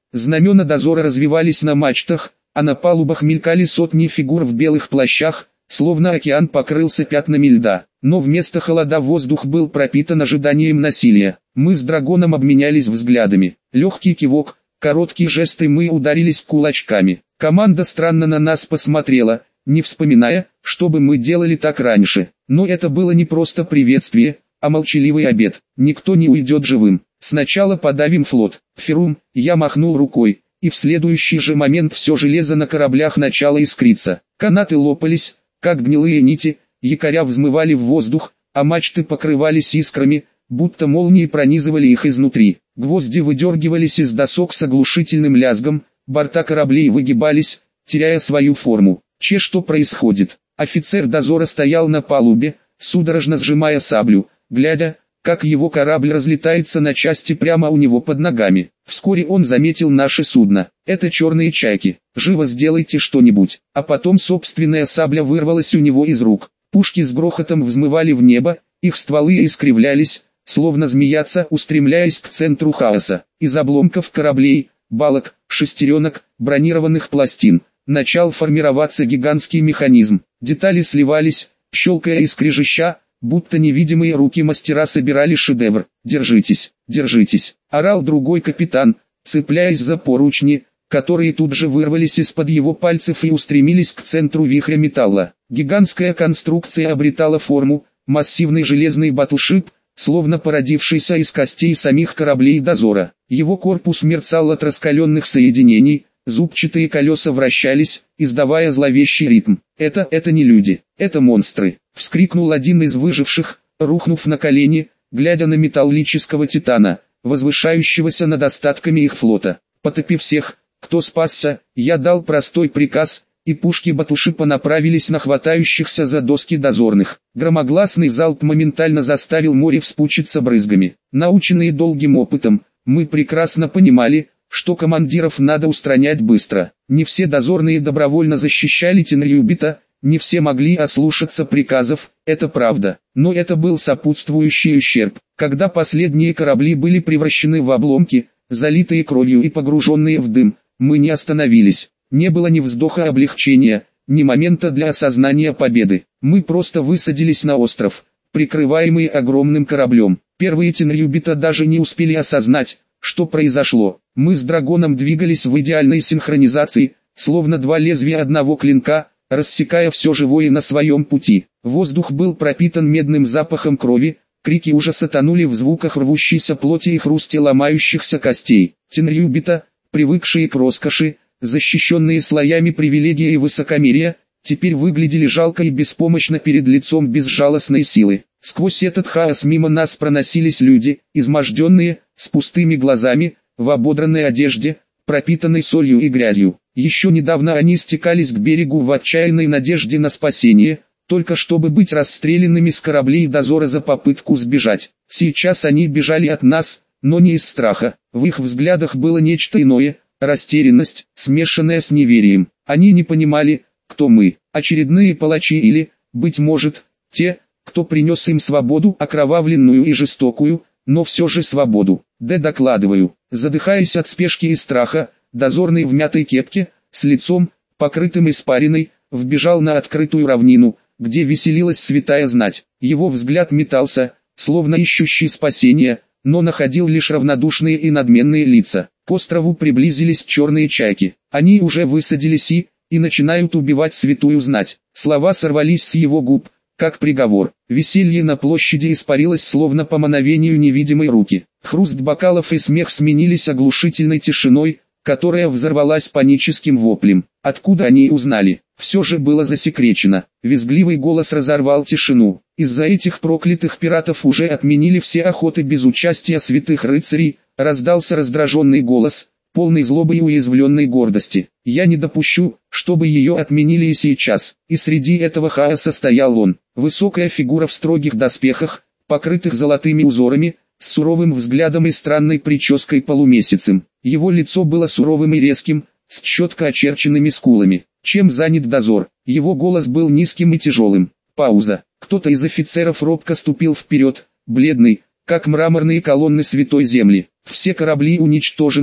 Знамена дозора развивались на мачтах, а на палубах мелькали сотни фигур в белых плащах, словно океан покрылся пятнами льда. Но вместо холода воздух был пропитан ожиданием насилия. Мы с Драгоном обменялись взглядами. Легкий кивок, короткие жесты, мы ударились кулачками. Команда странно на нас посмотрела, не вспоминая, что бы мы делали так раньше. Но это было не просто приветствие, а молчаливый обет. Никто не уйдет живым. Сначала подавим флот. Ферум, я махнул рукой, и в следующий же момент все железо на кораблях начало искриться. Канаты лопались, как гнилые нити, якоря взмывали в воздух, а мачты покрывались искрами, будто молнии пронизывали их изнутри. Гвозди выдергивались из досок с оглушительным лязгом, борта кораблей выгибались, теряя свою форму. Че, что происходит? Офицер дозора стоял на палубе, судорожно сжимая саблю, глядя, как его корабль разлетается на части прямо у него под ногами. Вскоре он заметил наше судно. Это черные чайки. Живо сделайте что-нибудь. А потом собственная сабля вырвалась у него из рук. Пушки с грохотом взмывали в небо, их стволы искривлялись, словно змеятся, устремляясь к центру хаоса. Из обломков кораблей, балок, шестеренок, бронированных пластин, начал формироваться гигантский механизм. Детали сливались, щелкая и скрежеща, будто невидимые руки мастера собирали шедевр. «Держитесь, держитесь!» — орал другой капитан, цепляясь за поручни, которые тут же вырвались из-под его пальцев и устремились к центру вихря металла. Гигантская конструкция обретала форму, массивный железный батлшип, словно породившийся из костей самих кораблей дозора. Его корпус мерцал от раскаленных соединений, зубчатые колеса вращались, издавая зловещий ритм. «Это, это не люди, это монстры!» — вскрикнул один из выживших, рухнув на колени, глядя на металлического титана, возвышающегося над остатками их флота. Потопив всех, кто спасся, я дал простой приказ, и пушки батлшипа направились на хватающихся за доски дозорных. Громогласный залп моментально заставил море вспучиться брызгами. Наученные долгим опытом, мы прекрасно понимали, что командиров надо устранять быстро. Не все дозорные добровольно защищали Тенриубита, не все могли ослушаться приказов, это правда. Но это был сопутствующий ущерб. Когда последние корабли были превращены в обломки, залитые кровью и погруженные в дым, мы не остановились. Не было ни вздоха облегчения, ни момента для осознания победы. Мы просто высадились на остров, прикрываемый огромным кораблем. Первые Тенриубита даже не успели осознать, что произошло. Мы с Драгоном двигались в идеальной синхронизации, словно два лезвия одного клинка, рассекая все живое на своем пути. Воздух был пропитан медным запахом крови, крики ужаса тонули в звуках рвущейся плоти и хрусте ломающихся костей. Тенриубита, привыкшие к роскоши, защищенные слоями привилегий и высокомерия, теперь выглядели жалко и беспомощно перед лицом безжалостной силы. Сквозь этот хаос мимо нас проносились люди, изможденные, с пустыми глазами, в ободранной одежде, пропитанной солью и грязью. Еще недавно они стекались к берегу в отчаянной надежде на спасение, только чтобы быть расстрелянными с кораблей дозора за попытку сбежать. Сейчас они бежали от нас, но не из страха. В их взглядах было нечто иное, растерянность, смешанная с неверием. Они не понимали, кто мы, очередные палачи или, быть может, те, кто принес им свободу, окровавленную и жестокую, но все же свободу. Д докладываю, задыхаясь от спешки и страха, дозорный в мятой кепке, с лицом, покрытым испариной, вбежал на открытую равнину, где веселилась святая знать. Его взгляд метался, словно ищущий спасения, но находил лишь равнодушные и надменные лица. К острову приблизились черные чайки. Они уже высадились и, и начинают убивать святую знать. Слова сорвались с его губ, как приговор. Веселье на площади испарилось словно по мановению невидимой руки. Хруст бокалов и смех сменились оглушительной тишиной, которая взорвалась паническим воплем. Откуда они узнали? Все же было засекречено. Визгливый голос разорвал тишину. Из-за этих проклятых пиратов уже отменили все охоты без участия святых рыцарей, раздался раздраженный голос, полный злобы и уязвленной гордости. Я не допущу, чтобы ее отменили и сейчас. И среди этого хаоса стоял он. Высокая фигура в строгих доспехах, покрытых золотыми узорами, с суровым взглядом и странной прической полумесяцем. Его лицо было суровым и резким, с четко очерченными скулами. Чем занят дозор? Его голос был низким и тяжелым. Пауза. Кто-то из офицеров робко ступил вперед, бледный, как мраморные колонны Святой Земли. Все корабли уничтожены,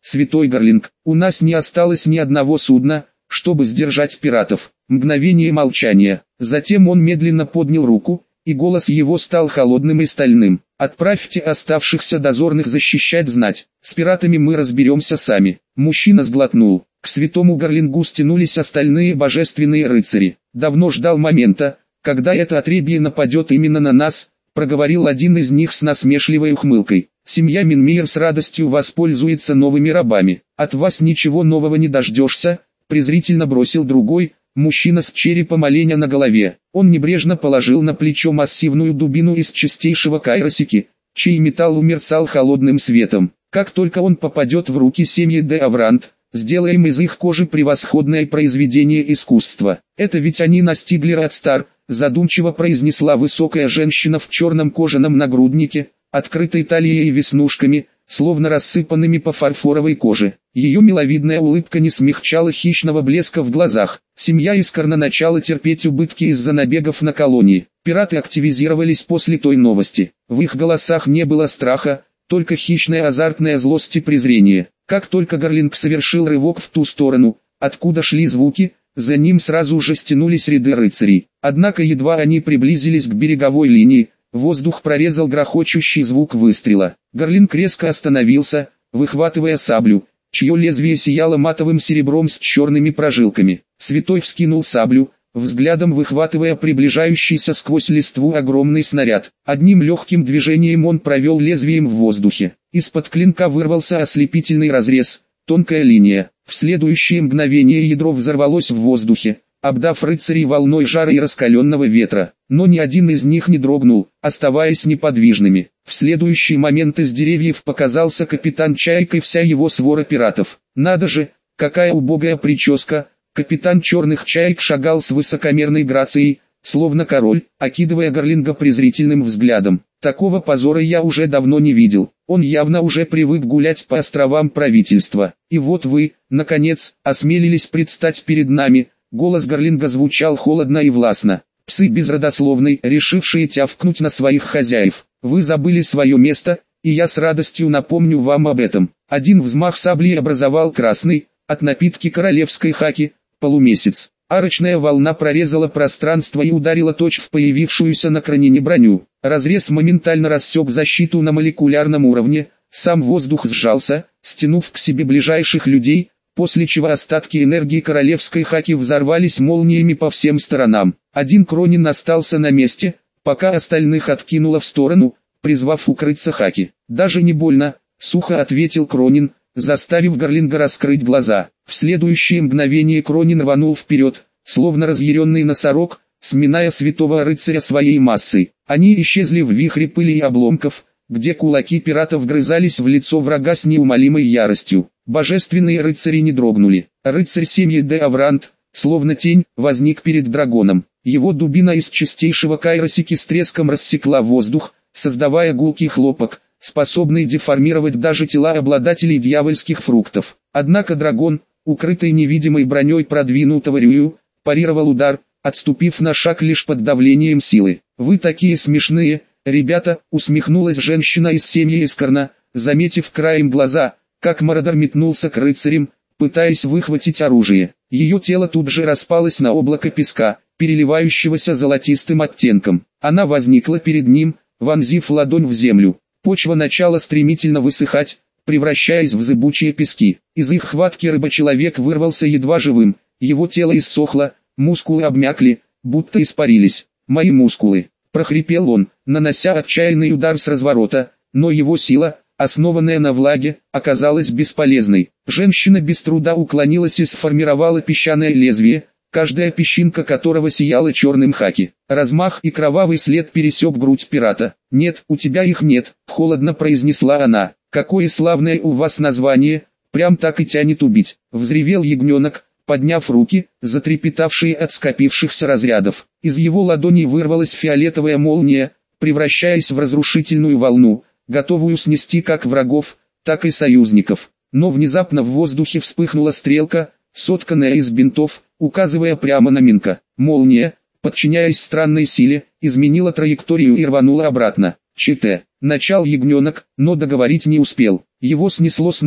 святой Гарлинг, у нас не осталось ни одного судна, чтобы сдержать пиратов. Мгновение молчания, затем он медленно поднял руку, и голос его стал холодным и стальным. «Отправьте оставшихся дозорных защищать знать, с пиратами мы разберемся сами». Мужчина сглотнул. К святому Гарлингу стянулись остальные божественные рыцари. «Давно ждал момента, когда это отребье нападет именно на нас», проговорил один из них с насмешливой ухмылкой. «Семья Минмейер с радостью воспользуется новыми рабами. От вас ничего нового не дождешься», презрительно бросил другой, мужчина с черепом оленя на голове. Он небрежно положил на плечо массивную дубину из чистейшего кайросики, чей металл умерцал холодным светом. «Как только он попадет в руки семьи де Аврант, сделаем из их кожи превосходное произведение искусства. Это ведь они настигли Радстар», задумчиво произнесла высокая женщина в черном кожаном нагруднике, открытой талией и веснушками, словно рассыпанными по фарфоровой коже. Ее миловидная улыбка не смягчала хищного блеска в глазах. Семья Искорна начала терпеть убытки из-за набегов на колонии. Пираты активизировались после той новости. В их голосах не было страха, только хищная азартная злость и презрение. Как только Гарлинг совершил рывок в ту сторону, откуда шли звуки, за ним сразу же стянулись ряды рыцарей. Однако едва они приблизились к береговой линии, воздух прорезал грохочущий звук выстрела. Гарлинг резко остановился, выхватывая саблю, чье лезвие сияло матовым серебром с черными прожилками. Святой вскинул саблю, взглядом выхватывая приближающийся сквозь листву огромный снаряд. Одним легким движением он провел лезвием в воздухе. Из-под клинка вырвался ослепительный разрез, тонкая линия. В следующее мгновение ядро взорвалось в воздухе, обдав рыцарей волной жара и раскаленного ветра. Но ни один из них не дрогнул, оставаясь неподвижными. В следующий момент из деревьев показался капитан Чайка и вся его свора пиратов. Надо же, какая убогая прическа! Капитан Черных Чаек шагал с высокомерной грацией, словно король, окидывая Гарлинга презрительным взглядом. Такого позора я уже давно не видел. Он явно уже привык гулять по островам правительства. И вот вы, наконец, осмелились предстать перед нами. Голос Гарлинга звучал холодно и властно. Псы безродословные, решившие тявкнуть на своих хозяев. Вы забыли свое место, и я с радостью напомню вам об этом. Один взмах сабли образовал красный, от напитки королевской хаки, полумесяц. Арочная волна прорезала пространство и ударила точь в появившуюся на кранине броню. Разрез моментально рассек защиту на молекулярном уровне, сам воздух сжался, стянув к себе ближайших людей, после чего остатки энергии королевской хаки взорвались молниями по всем сторонам. Один Кронин остался на месте, пока остальных откинуло в сторону, призвав укрыться хаки. «Даже не больно», — сухо ответил Кронин, заставив Гарлинга раскрыть глаза. В следующее мгновение Кронин рванул вперед, словно разъяренный носорог, сминая святого рыцаря своей массой. Они исчезли в вихре пыли и обломков, где кулаки пиратов вгрызались в лицо врага с неумолимой яростью. Божественные рыцари не дрогнули. Рыцарь семьи де Аврант, словно тень, возник перед драконом. Его дубина из чистейшего кайросики с треском рассекла воздух, создавая гулкий хлопок, способный деформировать даже тела обладателей дьявольских фруктов. Однако дракон, укрытый невидимой броней продвинутого Рюю, парировал удар, отступив на шаг лишь под давлением силы. «Вы такие смешные, ребята», — усмехнулась женщина из семьи Искорна, заметив краем глаза, как мародер метнулся к рыцарям, пытаясь выхватить оружие. Ее тело тут же распалось на облако песка, переливающегося золотистым оттенком. Она возникла перед ним, вонзив ладонь в землю. Почва начала стремительно высыхать, превращаясь в зыбучие пески. Из их хватки рыбочеловек вырвался едва живым, его тело иссохло, мускулы обмякли, будто испарились. «Мои мускулы!» – прохрипел он, нанося отчаянный удар с разворота, но его сила, основанная на влаге, оказалась бесполезной. Женщина без труда уклонилась и сформировала песчаное лезвие, каждая песчинка которого сияла черным хаки. Размах и кровавый след пересек грудь пирата. «Нет, у тебя их нет», — холодно произнесла она. «Какое славное у вас название, прям так и тянет убить», — взревел ягненок, подняв руки, затрепетавшие от скопившихся разрядов. Из его ладони вырвалась фиолетовая молния, превращаясь в разрушительную волну, готовую снести как врагов, так и союзников. Но внезапно в воздухе вспыхнула стрелка, сотканная из бинтов, указывая прямо на Минка. Молния, подчиняясь странной силе, изменила траекторию и рванула обратно. «ЧТ!» — начал ягненок, но договорить не успел. Его снесло с ног,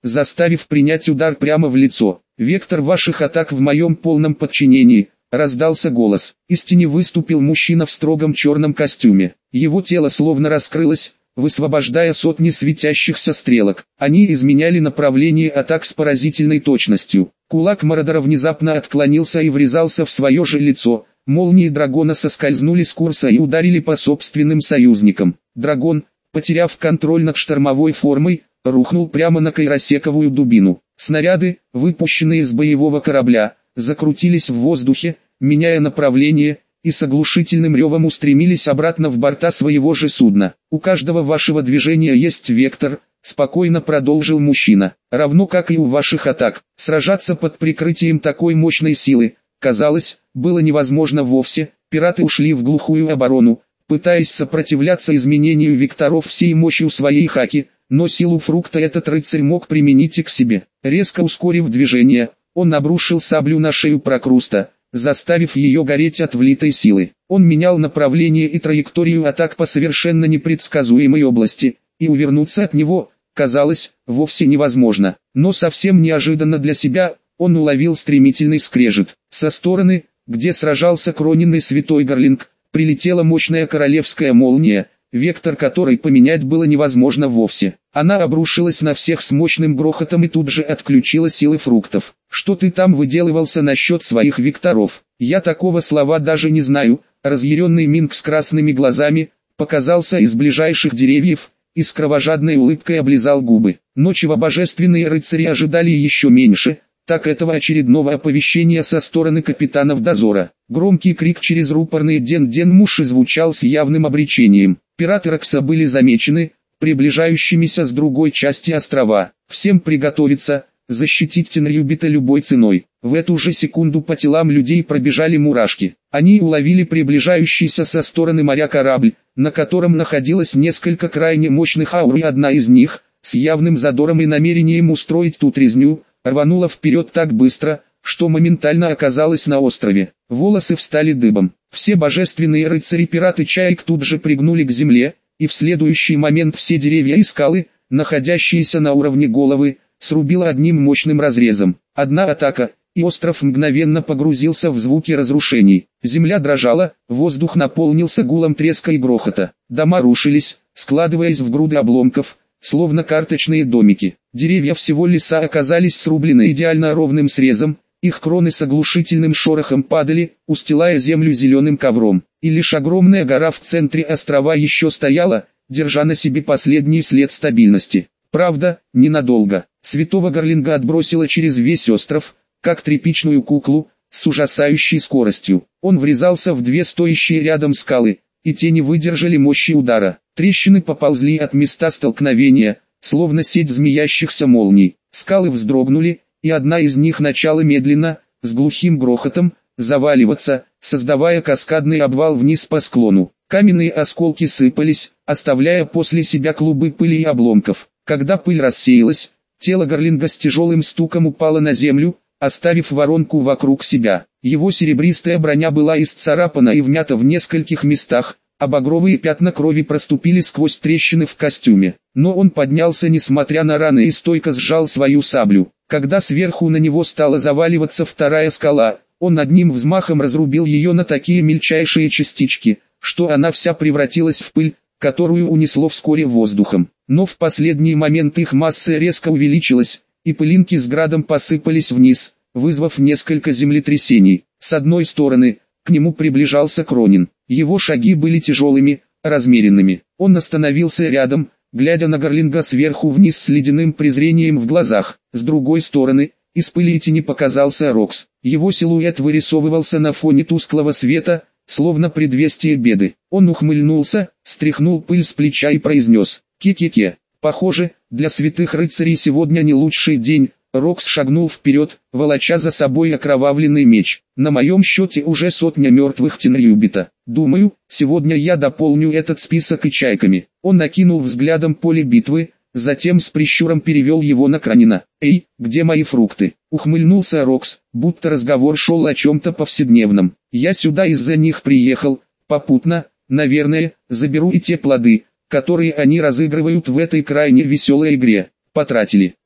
заставив принять удар прямо в лицо. «Вектор ваших атак в моем полном подчинении», — раздался голос. Из тени выступил мужчина в строгом черном костюме. Его тело словно раскрылось, высвобождая сотни светящихся стрелок. Они изменяли направление атак с поразительной точностью. Кулак Мародера внезапно отклонился и врезался в свое же лицо. Молнии дракона соскользнули с курса и ударили по собственным союзникам. Дракон, потеряв контроль над штормовой формой, рухнул прямо на кайросековую дубину. Снаряды, выпущенные из боевого корабля, закрутились в воздухе, меняя направление, и с оглушительным ревом устремились обратно в борта своего же судна. «У каждого вашего движения есть вектор», — спокойно продолжил мужчина. «Равно как и у ваших атак. Сражаться под прикрытием такой мощной силы, казалось, было невозможно вовсе. Пираты ушли в глухую оборону, пытаясь сопротивляться изменению векторов всей мощью своей хаки, но силу фрукта этот рыцарь мог применить и к себе. Резко ускорив движение, он обрушил саблю на шею Прокруста, заставив ее гореть от влитой силы. Он менял направление и траекторию атак по совершенно непредсказуемой области, и увернуться от него, казалось, вовсе невозможно. Но совсем неожиданно для себя, он уловил стремительный скрежет. Со стороны, где сражался Кронин и Святой Гарлинг, прилетела мощная королевская молния, вектор которой поменять было невозможно вовсе. Она обрушилась на всех с мощным грохотом и тут же отключила силы фруктов. «Что ты там выделывался насчет своих векторов? Я такого слова даже не знаю». Разъяренный Минг с красными глазами показался из ближайших деревьев и с кровожадной улыбкой облизал губы. Но чего божественные рыцари ожидали еще меньше, так этого очередного оповещения со стороны капитанов дозора. Громкий крик через рупорный ден-ден-муши звучал с явным обречением. Пираты Рокса были замечены, приближающимися с другой части острова. «Всем приготовиться, защитить Тенрюбита любой ценой». В эту же секунду по телам людей пробежали мурашки. Они уловили приближающийся со стороны моря корабль, на котором находилось несколько крайне мощных аур, и одна из них, с явным задором и намерением устроить тут резню, рванула вперед так быстро, что моментально оказалась на острове. Волосы встали дыбом. Все божественные рыцари-пираты Чаек тут же пригнули к земле, и в следующий момент все деревья и скалы, находящиеся на уровне головы, срубило одним мощным разрезом. Одна атака, и остров мгновенно погрузился в звуки разрушений. Земля дрожала, воздух наполнился гулом треска и грохота. Дома рушились, складываясь в груды обломков, словно карточные домики. Деревья всего леса оказались срублены идеально ровным срезом, их кроны с оглушительным шорохом падали, устилая землю зеленым ковром. И лишь огромная гора в центре острова еще стояла, держа на себе последний след стабильности. Правда, ненадолго. Святого Гарлинга отбросило через весь остров, как тряпичную куклу, с ужасающей скоростью. Он врезался в две стоящие рядом скалы, и те не выдержали мощи удара. Трещины поползли от места столкновения, словно сеть змеящихся молний. Скалы вздрогнули, и одна из них начала медленно, с глухим грохотом, заваливаться, создавая каскадный обвал вниз по склону. Каменные осколки сыпались, оставляя после себя клубы пыли и обломков. Когда пыль рассеялась, тело Гарлинга с тяжелым стуком упало на землю, оставив воронку вокруг себя. Его серебристая броня была исцарапана и вмята в нескольких местах, а багровые пятна крови проступили сквозь трещины в костюме. Но он поднялся несмотря на раны и стойко сжал свою саблю. Когда сверху на него стала заваливаться вторая скала, он одним взмахом разрубил ее на такие мельчайшие частички, что она вся превратилась в пыль, которую унесло вскоре воздухом. Но в последний момент их масса резко увеличилась, и пылинки с градом посыпались вниз, вызвав несколько землетрясений. С одной стороны, к нему приближался Кронин. Его шаги были тяжелыми, размеренными. Он остановился рядом, глядя на Гарлинга сверху вниз с ледяным презрением в глазах. С другой стороны, из пыли и тени показался Рокс. Его силуэт вырисовывался на фоне тусклого света, словно предвестие беды. Он ухмыльнулся, стряхнул пыль с плеча и произнес: «Ке-ке-ке, похоже, для святых рыцарей сегодня не лучший день». Рокс шагнул вперед, волоча за собой окровавленный меч. «На моем счете уже сотня мертвых Тенрюбита. Думаю, сегодня я дополню этот список и чайками». Он накинул взглядом поле битвы, затем с прищуром перевел его на Кронина. «Эй, где мои фрукты?» Ухмыльнулся Рокс, будто разговор шел о чем-то повседневном. «Я сюда из-за них приехал, попутно, наверное, заберу и те плоды, которые они разыгрывают в этой крайне веселой игре». «Потратили.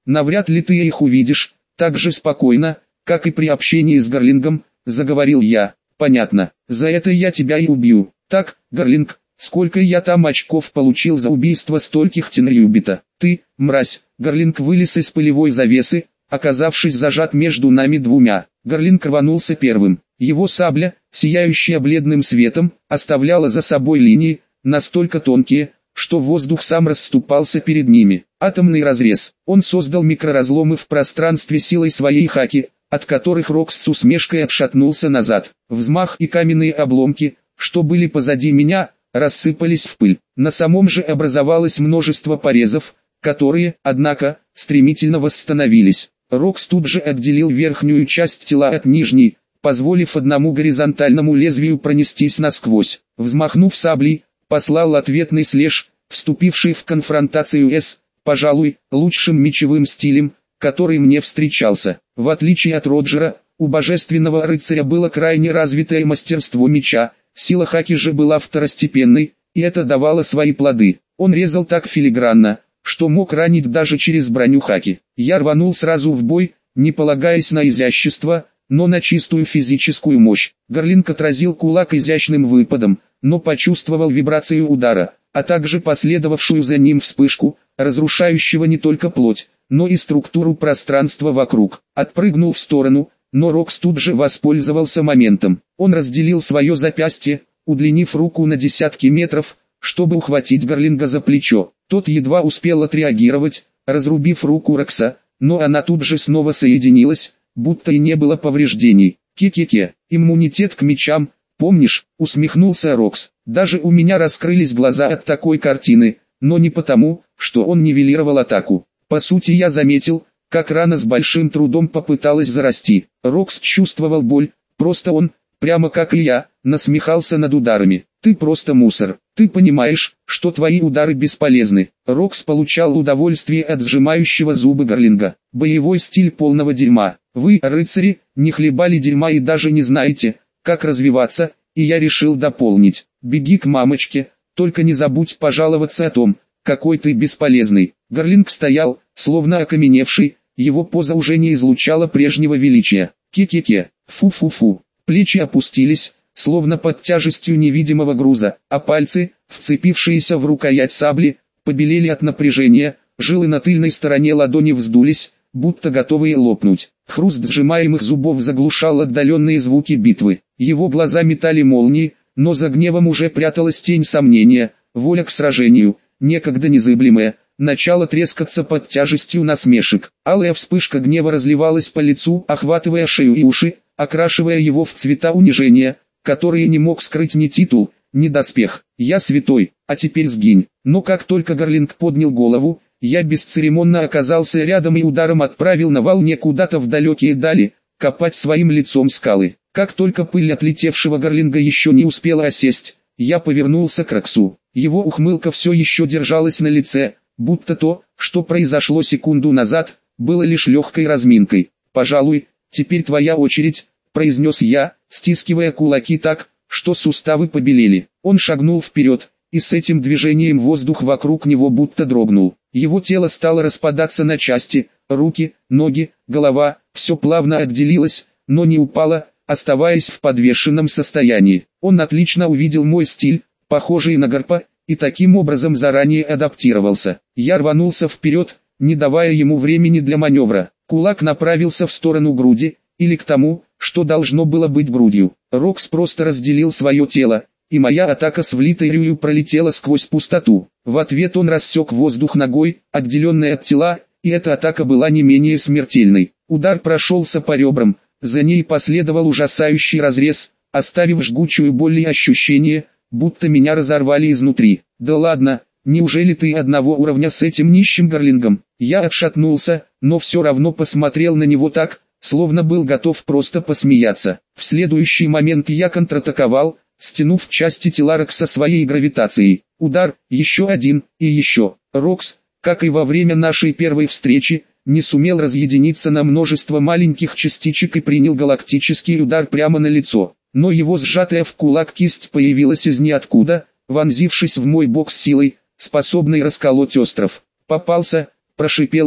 навряд ли ты их увидишь, так же спокойно, как и при общении с Гарлингом, заговорил я. Понятно, за это я тебя и убью. Так, Гарлинг, сколько я там очков получил за убийство стольких Тенрюбита? Ты, мразь. Гарлинг вылез из пылевой завесы, оказавшись зажат между нами двумя. Гарлинг рванулся первым. Его сабля, сияющая бледным светом, оставляла за собой линии, настолько тонкие, что воздух сам расступался перед ними. Атомный разрез. Он создал микроразломы в пространстве силой своей хаки, от которых Рокс с усмешкой отшатнулся назад. Взмах и каменные обломки, что были позади меня, рассыпались в пыль. На самом же образовалось множество порезов, которые, однако, стремительно восстановились. Рокс тут же отделил верхнюю часть тела от нижней, позволив одному горизонтальному лезвию пронестись насквозь. Взмахнув саблей, послал ответный слэш, вступивший в конфронтацию с, пожалуй, лучшим мечевым стилем, который мне встречался. В отличие от Роджера, у божественного рыцаря было крайне развитое мастерство меча, сила хаки же была второстепенной, и это давало свои плоды. Он резал так филигранно, что мог ранить даже через броню хаки. Я рванул сразу в бой, не полагаясь на изящество, но на чистую физическую мощь. Гарлинг отразил кулак изящным выпадом, но почувствовал вибрацию удара, а также последовавшую за ним вспышку, разрушающего не только плоть, но и структуру пространства вокруг. Отпрыгнул в сторону, но Рокс тут же воспользовался моментом. Он разделил свое запястье, удлинив руку на десятки метров, чтобы ухватить Гарлинга за плечо. Тот едва успел отреагировать, разрубив руку Рокса, но она тут же снова соединилась, будто и не было повреждений. Ке-ке-ке, иммунитет к мечам, помнишь, усмехнулся Рокс. Даже у меня раскрылись глаза от такой картины, но не потому, что он нивелировал атаку. По сути, я заметил, как рана с большим трудом попыталась зарасти. Рокс чувствовал боль, просто он, прямо как и я, насмехался над ударами. Ты просто мусор. Ты понимаешь, что твои удары бесполезны. Рокс получал удовольствие от сжимающего зубы Гарлинга. Боевой стиль полного дерьма. Вы, рыцари, не хлебали дерьма и даже не знаете, как развиваться, и я решил дополнить. Беги к мамочке, только не забудь пожаловаться о том, какой ты бесполезный. Гарлинг стоял, словно окаменевший, его поза уже не излучала прежнего величия. Ке-ке-ке, фу-фу-фу. Плечи опустились, словно под тяжестью невидимого груза, а пальцы, вцепившиеся в рукоять сабли, побелели от напряжения, жилы на тыльной стороне ладони вздулись, будто готовые лопнуть. Хруст сжимаемых зубов заглушал отдаленные звуки битвы. Его глаза метали молнии, но за гневом уже пряталась тень сомнения, воля к сражению, некогда незыблемая, начало трескаться под тяжестью насмешек. Алая вспышка гнева разливалась по лицу, охватывая шею и уши, окрашивая его в цвета унижения, которые не мог скрыть ни титул, ни доспех. Я святой, а теперь сгинь. Но как только Гарлинг поднял голову, я бесцеремонно оказался рядом и ударом отправил на волне куда-то в далекие дали, копать своим лицом скалы. Как только пыль отлетевшего Гарлинга еще не успела осесть, я повернулся к Роксу. Его ухмылка все еще держалась на лице, будто то, что произошло секунду назад, было лишь легкой разминкой. «Пожалуй, теперь твоя очередь», — произнес я, стискивая кулаки так, что суставы побелели. Он шагнул вперед, и с этим движением воздух вокруг него будто дрогнул. Его тело стало распадаться на части, руки, ноги, голова, все плавно отделилось, но не упало, оставаясь в подвешенном состоянии. Он отлично увидел мой стиль, похожий на гарпа, и таким образом заранее адаптировался. Я рванулся вперед, не давая ему времени для маневра. Кулак направился в сторону груди, или к тому, что должно было быть грудью. Рокс просто разделил свое тело, и моя атака с влитой рюю пролетела сквозь пустоту. В ответ он рассек воздух ногой, отделенной от тела, и эта атака была не менее смертельной. Удар прошелся по ребрам, за ней последовал ужасающий разрез, оставив жгучую боль и ощущение, будто меня разорвали изнутри. Да ладно, неужели ты одного уровня с этим нищим Гарлингом? Я отшатнулся, но все равно посмотрел на него так, словно был готов просто посмеяться. В следующий момент я контратаковал, стянув части тела Рокса своей гравитацией. Удар, еще один, и еще. Рокс, как и во время нашей первой встречи, не сумел разъединиться на множество маленьких частичек и принял галактический удар прямо на лицо. Но его сжатая в кулак кисть появилась из ниоткуда, вонзившись в мой бок с силой, способной расколоть остров. «Попался», – прошипел я,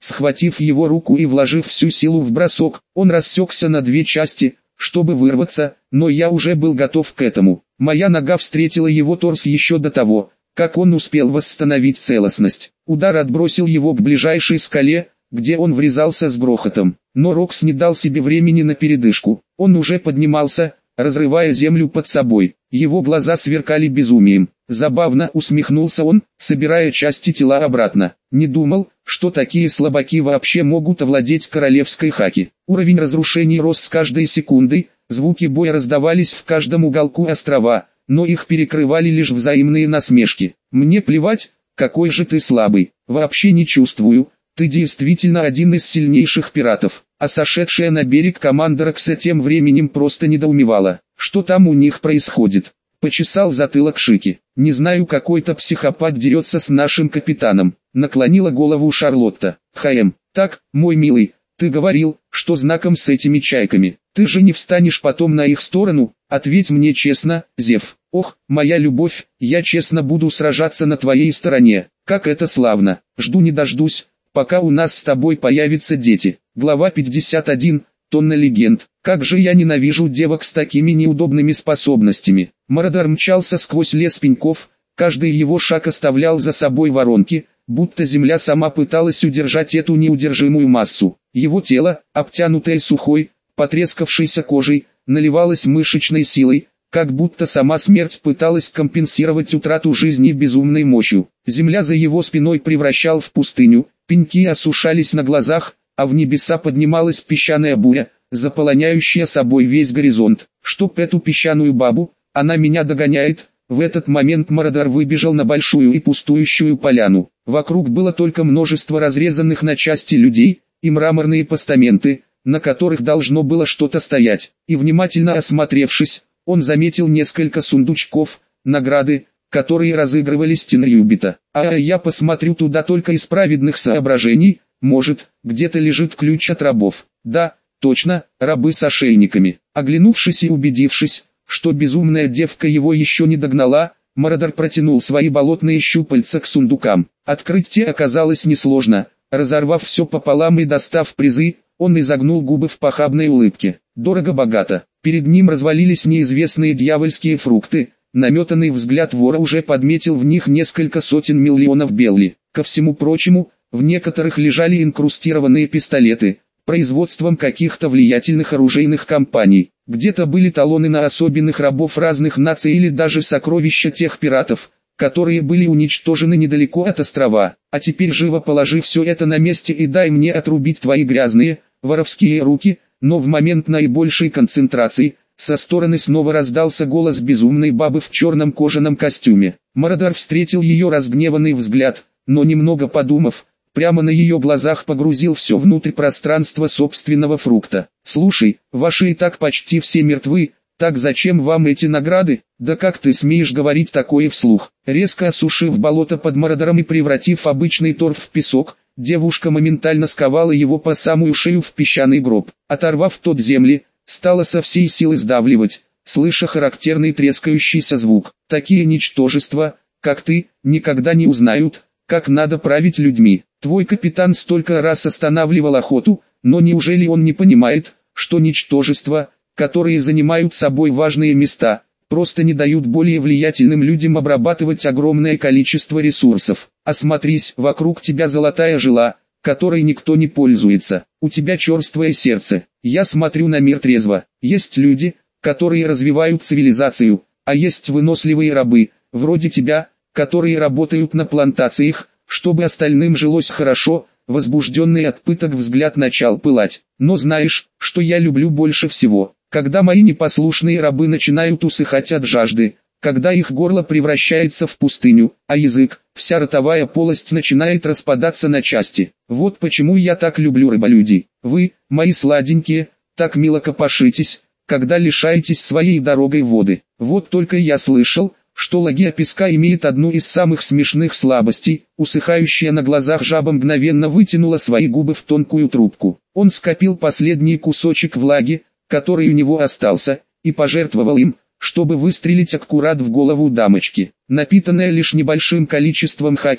Схватив его руку и вложив всю силу в бросок, он рассекся на две части, чтобы вырваться, но я уже был готов к этому. Моя нога встретила его торс еще до того, как он успел восстановить целостность. Удар отбросил его к ближайшей скале, где он врезался с грохотом. Но Рокс не дал себе времени на передышку. Он уже поднимался, разрывая землю под собой. Его глаза сверкали безумием. Забавно усмехнулся он, собирая части тела обратно. Не думал, что такие слабаки вообще могут овладеть королевской хаки. Уровень разрушений рос с каждой секундой, звуки боя раздавались в каждом уголку острова, но их перекрывали лишь взаимные насмешки. «Мне плевать, какой же ты слабый, вообще не чувствую, ты действительно один из сильнейших пиратов». А сошедшая на берег команда Рокса тем временем просто недоумевала, что там у них происходит. Почесал затылок Шики. «Не знаю, какой-то психопат дерется с нашим капитаном», наклонила голову Шарлотта. «Хаем, так, мой милый, ты говорил, что знаком с этими чайками. Ты же не встанешь потом на их сторону, ответь мне честно, Зев». «Ох, моя любовь, я честно буду сражаться на твоей стороне, как это славно, жду не дождусь, пока у нас с тобой появятся дети». Глава пятьдесят один. Тонна легенд. Как же я ненавижу девок с такими неудобными способностями. Мародер мчался сквозь лес пеньков, каждый его шаг оставлял за собой воронки, будто земля сама пыталась удержать эту неудержимую массу. Его тело, обтянутое сухой, потрескавшейся кожей, наливалось мышечной силой, как будто сама смерть пыталась компенсировать утрату жизни безумной мощью. Земля за его спиной превращал в пустыню, пеньки осушались на глазах, а в небеса поднималась песчаная буря, заполоняющая собой весь горизонт. «Чтоб эту песчаную бабу, она меня догоняет». В этот момент Мародер выбежал на большую и пустующую поляну. Вокруг было только множество разрезанных на части людей, и мраморные постаменты, на которых должно было что-то стоять. И внимательно осмотревшись, он заметил несколько сундучков, награды, которые разыгрывались Тенрюбита. «А я посмотрю туда только из праведных соображений. Может, где-то лежит ключ от рабов». «Да, точно, рабы с ошейниками». Оглянувшись и убедившись, что безумная девка его еще не догнала, Мародер протянул свои болотные щупальца к сундукам. Открыть те оказалось несложно. Разорвав все пополам и достав призы, он изогнул губы в похабной улыбке. Дорого-богато. Перед ним развалились неизвестные дьявольские фрукты. Наметанный взгляд вора уже подметил в них несколько сотен миллионов белли. Ко всему прочему, в некоторых лежали инкрустированные пистолеты, производством каких-то влиятельных оружейных компаний. Где-то были талоны на особенных рабов разных наций или даже сокровища тех пиратов, которые были уничтожены недалеко от острова. «А теперь живо положи все это на месте и дай мне отрубить твои грязные, воровские руки». Но в момент наибольшей концентрации, со стороны снова раздался голос безумной бабы в черном кожаном костюме. Мародер встретил ее разгневанный взгляд, но немного подумав, прямо на ее глазах погрузил все внутрь пространства собственного фрукта. «Слушай, ваши и так почти все мертвы, так зачем вам эти награды? Да как ты смеешь говорить такое вслух?» Резко осушив болото под Мародером и превратив обычный торф в песок, девушка моментально сковала его по самую шею в песчаный гроб. Оторвав тот земли, стала со всей силы сдавливать, слыша характерный трескающийся звук. «Такие ничтожества, как ты, никогда не узнают, как надо править людьми. Твой капитан столько раз останавливал охоту, но неужели он не понимает, что ничтожества, которые занимают собой важные места, просто не дают более влиятельным людям обрабатывать огромное количество ресурсов? Осмотрись, вокруг тебя золотая жила, которой никто не пользуется. У тебя черствое сердце. Я смотрю на мир трезво. Есть люди, которые развивают цивилизацию, а есть выносливые рабы, вроде тебя, которые работают на плантациях, чтобы остальным жилось хорошо». Возбужденный от пыток взгляд начал пылать. «Но знаешь, что я люблю больше всего? Когда мои непослушные рабы начинают усыхать от жажды, когда их горло превращается в пустыню, а язык, вся ротовая полость начинает распадаться на части. Вот почему я так люблю рыболюдей. Вы, мои сладенькие, так мило копошитесь, когда лишаетесь своей дорогой воды. Вот только я слышал, что лагия песка имеет одну из самых смешных слабостей». Усыхающая на глазах жаба мгновенно вытянула свои губы в тонкую трубку. Он скопил последний кусочек влаги, который у него остался, и пожертвовал им, чтобы выстрелить аккурат в голову дамочки. Напитанная лишь небольшим количеством хаки,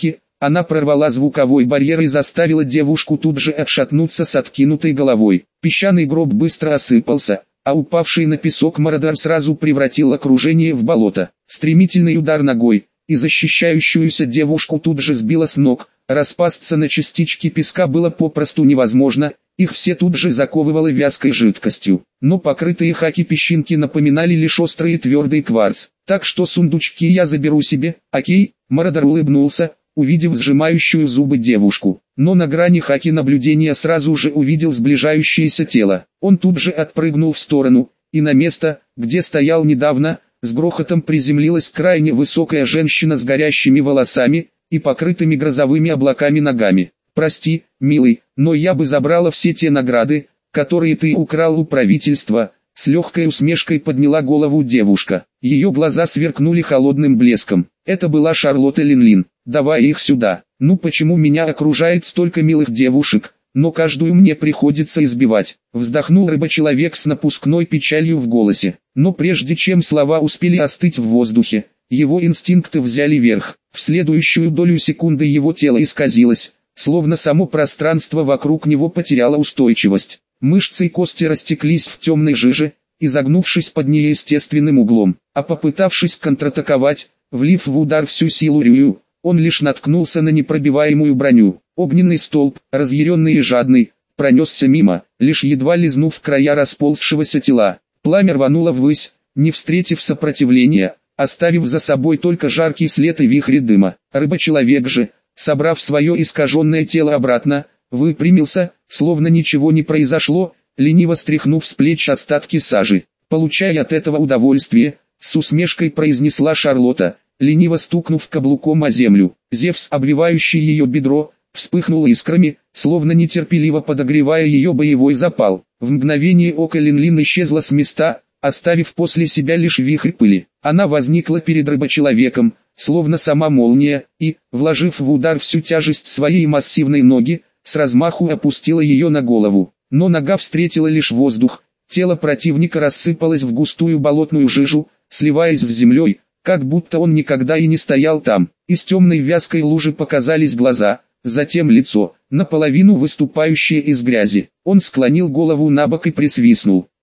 Она прорвала звуковой барьер и заставила девушку тут же отшатнуться с откинутой головой. Песчаный гроб быстро осыпался, а упавший на песок мародер сразу превратил окружение в болото. Стремительный удар ногой, и защищающуюся девушку тут же сбило с ног. Распасться на частички песка было попросту невозможно, их все тут же заковывало вязкой жидкостью. Но покрытые хаки песчинки напоминали лишь острый и твердый кварц. Так что сундучки я заберу себе, окей? Мародер улыбнулся, увидев сжимающую зубы девушку. Но на грани хаки наблюдения сразу же увидел сближающееся тело. Он тут же отпрыгнул в сторону, и на место, где стоял недавно, с грохотом приземлилась крайне высокая женщина с горящими волосами и покрытыми грозовыми облаками ногами. «Прости, милый, но я бы забрала все те награды, которые ты украл у правительства», — с легкой усмешкой подняла голову девушка. Ее глаза сверкнули холодным блеском. Это была Шарлотта Линлин. «Давай их сюда. Ну почему меня окружает столько милых девушек, но каждую мне приходится избивать?» Вздохнул рыбочеловек с напускной печалью в голосе. Но прежде чем слова успели остыть в воздухе, его инстинкты взяли верх. В следующую долю секунды его тело исказилось, словно само пространство вокруг него потеряло устойчивость. Мышцы и кости растеклись в темной жиже, изогнувшись под неестественным углом. А попытавшись контратаковать, влив в удар всю силу Рюю, он лишь наткнулся на непробиваемую броню. Огненный столб, разъяренный и жадный, пронесся мимо, лишь едва лизнув края расползшегося тела. Пламя рвануло ввысь, не встретив сопротивления, оставив за собой только жаркий след и вихри дыма. Рыбочеловек же, собрав свое искаженное тело обратно, выпрямился, словно ничего не произошло, лениво стряхнув с плеч остатки сажи. «Получая от этого удовольствие», — с усмешкой произнесла Шарлотта, лениво стукнув каблуком о землю. Зевс, обвивающий ее бедро, вспыхнул искрами, словно нетерпеливо подогревая ее боевой запал. В мгновение ока Линлин исчезла с места, оставив после себя лишь вихрь пыли. Она возникла перед рыбочеловеком, словно сама молния, и, вложив в удар всю тяжесть своей массивной ноги, с размаху опустила ее на голову. Но нога встретила лишь воздух, тело противника рассыпалось в густую болотную жижу, сливаясь с землей, как будто он никогда и не стоял там. Из темной вязкой лужи показались глаза, затем лицо, наполовину выступающее из грязи. Он склонил голову набок и присвистнул.